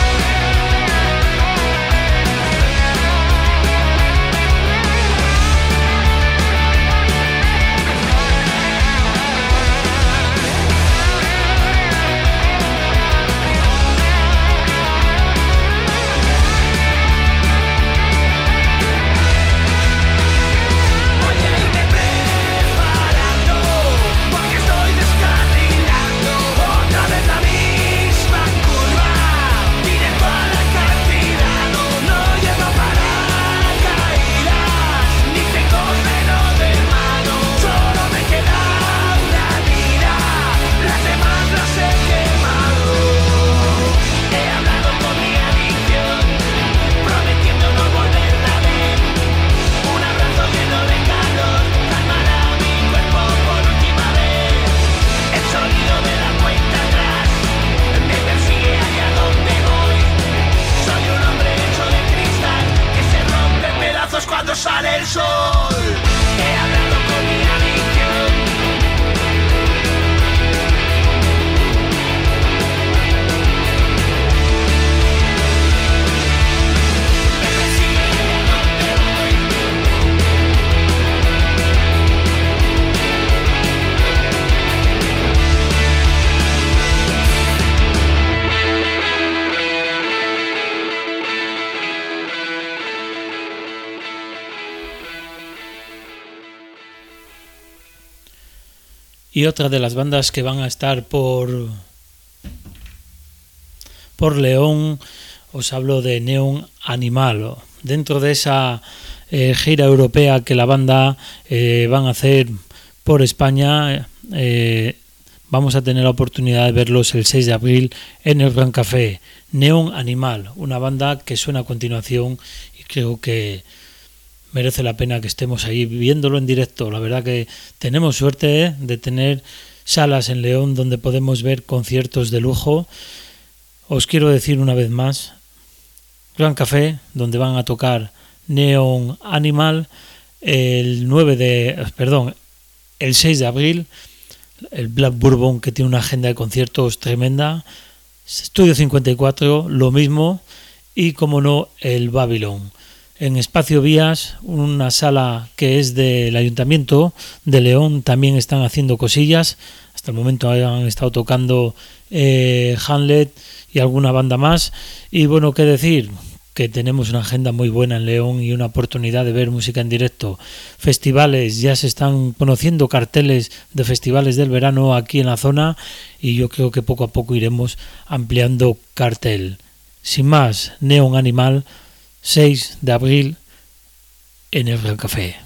Voy a irme preparando porque estoy descarrilando. Otra vez la misma curva, directo al acantilado. No llevo paracaídas ni tengo freno de mano. Solo me queda una vida, las demás las he quemado. He hablado con mi adicción, prometiendo no volverla a ver. Un abrazo lleno de calor calmará mi cuerpo por última vez. El sonido de la cuenta atrás me persigue allá donde voy. Soy un hombre hecho de cristal que se rompe en pedazos cuando sale el sol. He hablado con mi adicción. Me persigue allá donde voy. Y otra de las bandas que van a estar por León, os hablo de Neon Animal. Dentro de esa gira europea que la banda van a hacer por España, vamos a tener la oportunidad de verlos el 6 de abril en el Gran Café. Neon Animal, una banda que suena a continuación y creo que merece la pena que estemos ahí viéndolo en directo. La verdad que tenemos suerte de tener salas en León donde podemos ver conciertos de lujo. Os quiero decir una vez más, Gran Café, donde van a tocar Neon Animal el 6 de abril, el Black Bourbon, que tiene una agenda de conciertos tremenda, Estudio 54, lo mismo, y como no, el Babylon. En Espacio Vías, una sala que es del Ayuntamiento de León, también están haciendo cosillas. Hasta el momento han estado tocando Hamlet y alguna banda más. Y bueno, qué decir, que tenemos una agenda muy buena en León y una oportunidad de ver música en directo. Festivales, ya se están conociendo carteles de festivales del verano aquí en la zona y yo creo que poco a poco iremos ampliando cartel. Sin más, Neon Animal, 6 de abril en el Gran Café.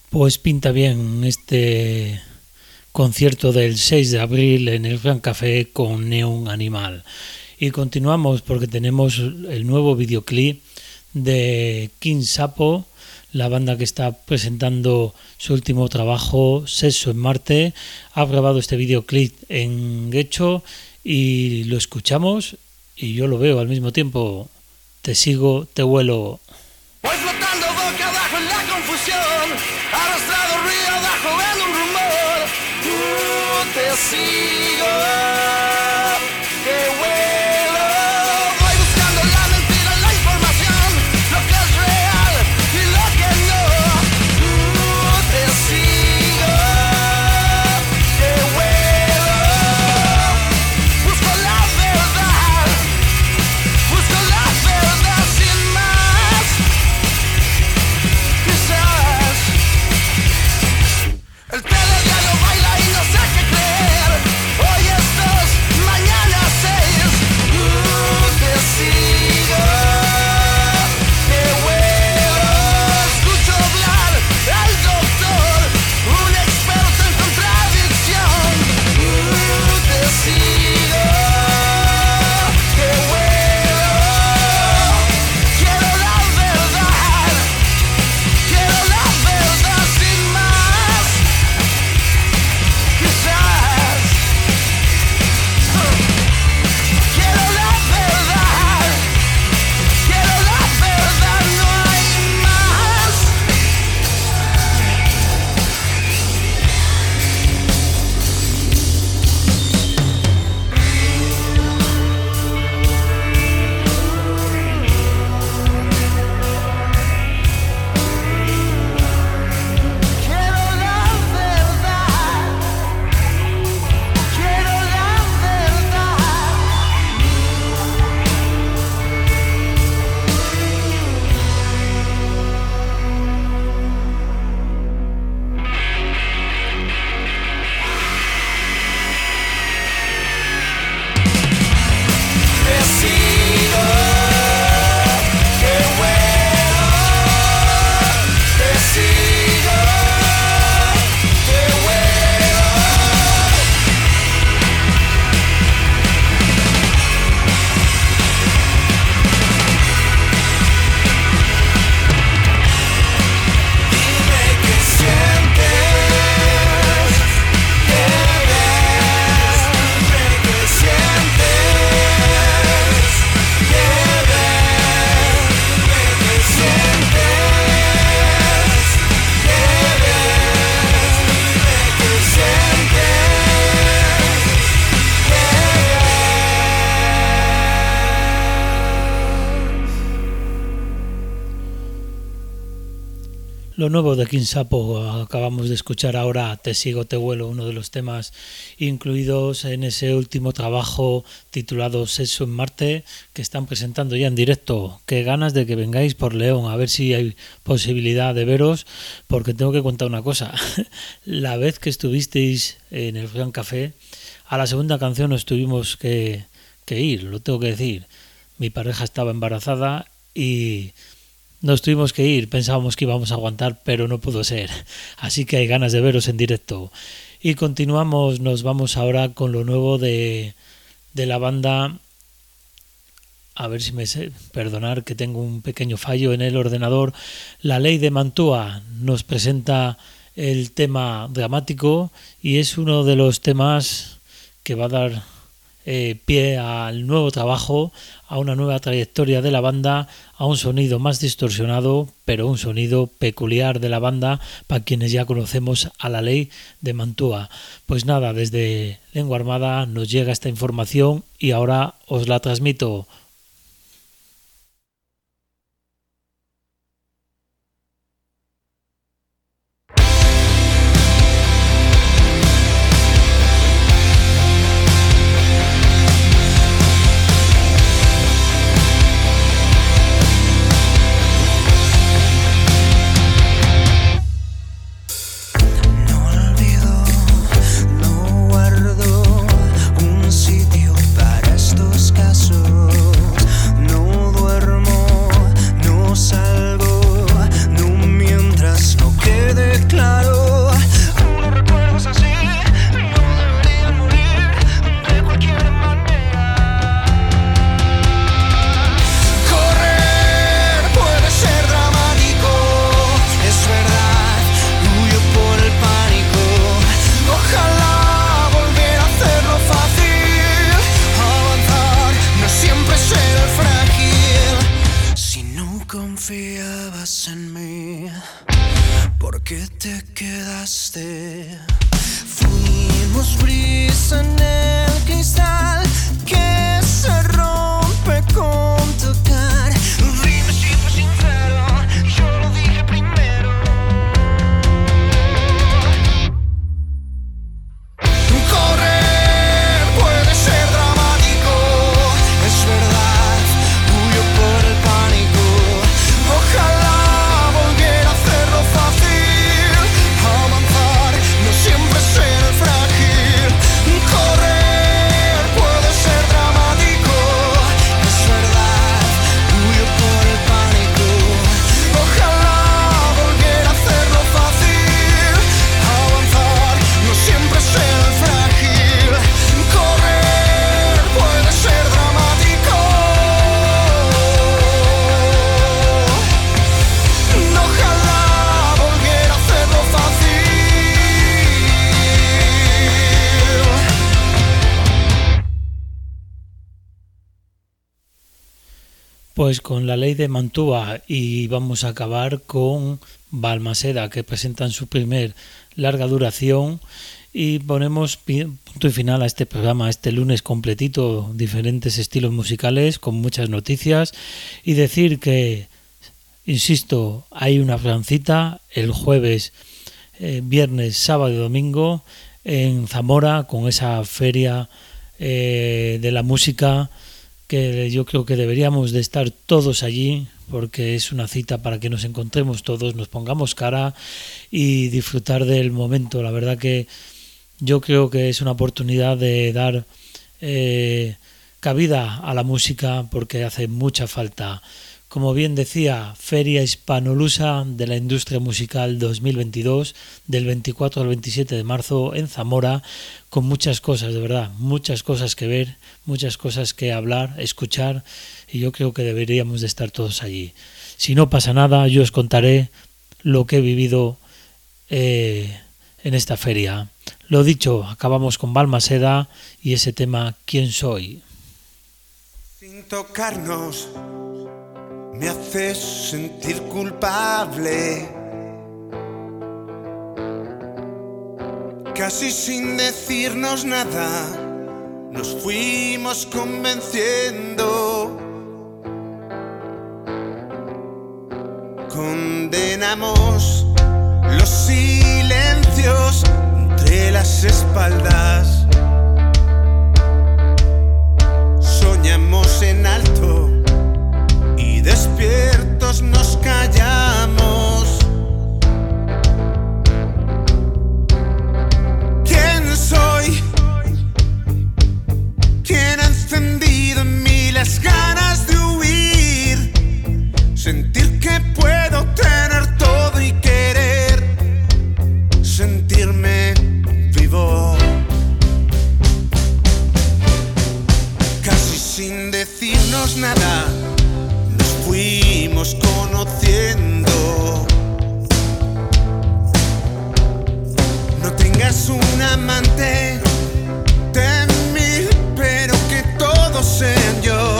Pues pinta bien este concierto del 6 de abril en el Gran Café con Neon Animal. Y continuamos porque tenemos el nuevo videoclip de King Sapo, la banda que está presentando su último trabajo, Sexo en Marte. Ha grabado este videoclip en Guecho y lo escuchamos y yo lo veo al mismo tiempo. Te sigo, te vuelo. Voy flotando boca abajo en la confusión, arrastrado río abajo en un rumor. Te sigo, te vuelo. Voy buscando la mentira, la información, lo que es real y lo que no. Te sigo, te vuelo. Busco la verdad sin más. Quizás el telediario baila y no sé qué creer. Hoy es 2, mañana 6. Te sigo, te vuelo. Escucho hablar al doctor, un experto en contradicción. Te sigo, te vuelo. Quiero la verdad sin más. Quizás quiero la verdad, no hay más. Quiero la verdad, quiero la verdad. Te sigo, te vuelo. Te sigo, te vuelo. Dime qué sientes, qué ves. Dime qué sientes, qué ves. Dime qué sientes, qué ves. Dime qué sientes, qué Lo nuevo de King Sapo, acabamos de escuchar ahora Te sigo, te vuelo, uno de los temas incluidos en ese último trabajo titulado Sexo en Marte, que están presentando ya en directo. Qué ganas de que vengáis por León, a ver si hay posibilidad de veros, porque tengo que contar una cosa. La vez que estuvisteis en el Gran Café, a la segunda canción nos tuvimos que ir, lo tengo que decir. Mi pareja estaba embarazada y nos tuvimos que ir, pensábamos que íbamos a aguantar, pero no pudo ser. Así que hay ganas de veros en directo. Y continuamos, nos vamos ahora con lo nuevo de la banda. A ver si me sé, perdonar que tengo un pequeño fallo en el ordenador. La Ley de Mantua nos presenta el tema dramático y es uno de los temas que va a dar pie al nuevo trabajo, a una nueva trayectoria de la banda, a un sonido más distorsionado, pero un sonido peculiar de la banda para quienes ya conocemos a La Ley de Mantua. Pues nada, desde Lengua Armada nos llega esta información y ahora os la transmito. No guardo un sitio para estos casos. quedaste. Fuimos brisa en el cristal que se rompe con tocar. Dime si fue sincero, yo lo dije primero. Correr puede ser dramático, es verdad, huyo por el pánico. Ojalá volviera a hacerlo fácil, avanzar, no siempre ser frágil. Correr puede ser dramático, es verdad, huyo por el pánico. Ojalá volviera a hacerlo fácil, avanzar, no siempre ser frágil. Correr puede ser dramático. Ojalá volviera a hacerlo fácil. Pues con la ley de Mantua, y vamos a acabar con Balmaseda, que presentan su primer larga duración, y ponemos punto y final a este programa, este lunes completito, diferentes estilos musicales con muchas noticias, y decir que, insisto, hay una gran cita el jueves, viernes, sábado y domingo en Zamora con esa feria de la música, que yo creo que deberíamos de estar todos allí, porque es una cita para que nos encontremos todos, nos pongamos cara y disfrutar del momento. La verdad que yo creo que es una oportunidad de dar cabida a la música, porque hace mucha falta. Como bien decía, Feria Hispanolusa de la Industria Musical 2022, del 24 al 27 de marzo en Zamora, con muchas cosas, de verdad, muchas cosas que ver, muchas cosas que hablar, escuchar, y yo creo que deberíamos de estar todos allí. Si no pasa nada, yo os contaré lo que he vivido en esta feria. Lo dicho, acabamos con Balmaseda y ese tema ¿Quién soy? Sin tocarnos me haces sentir culpable, casi sin decirnos nada nos fuimos convenciendo. Condenamos los silencios entre las espaldas, soñamos en alto y despiertos nos callamos. ¿Quién soy? ¿Quién ha encendido en mí las ganas de huir? Sentir que puedo tener todo y querer sentirme vivo. Casi sin decirnos nada fuimos conociendo. No tengas un amante, ten mil, pero que todos sean yo.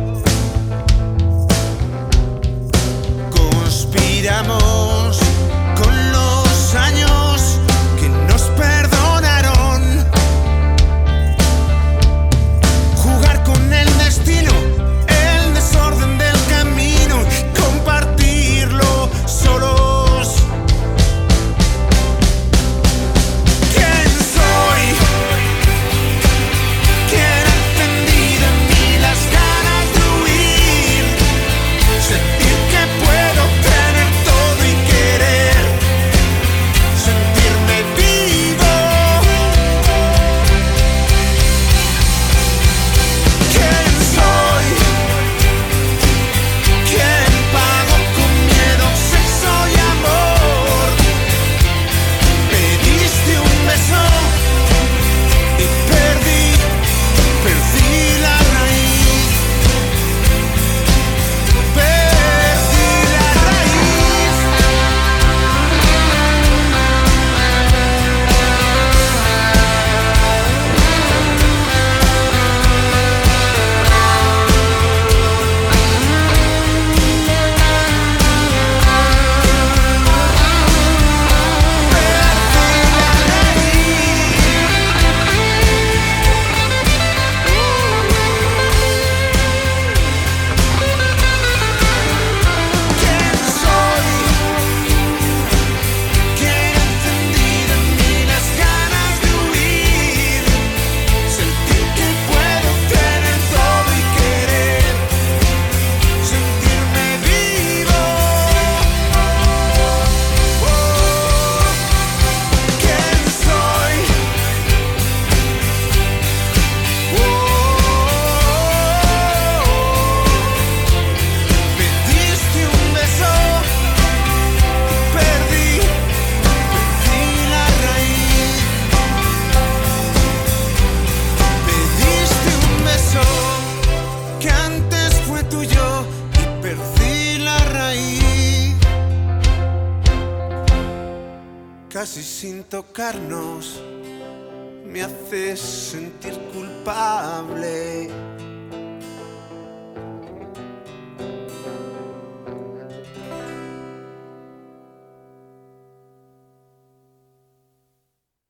Conspiramos con los años que nos perdonaron. Jugar con el destino, el desorden del camino, compartirlo solos. ¿Quién soy? sin tocarnos me haces sentir culpable.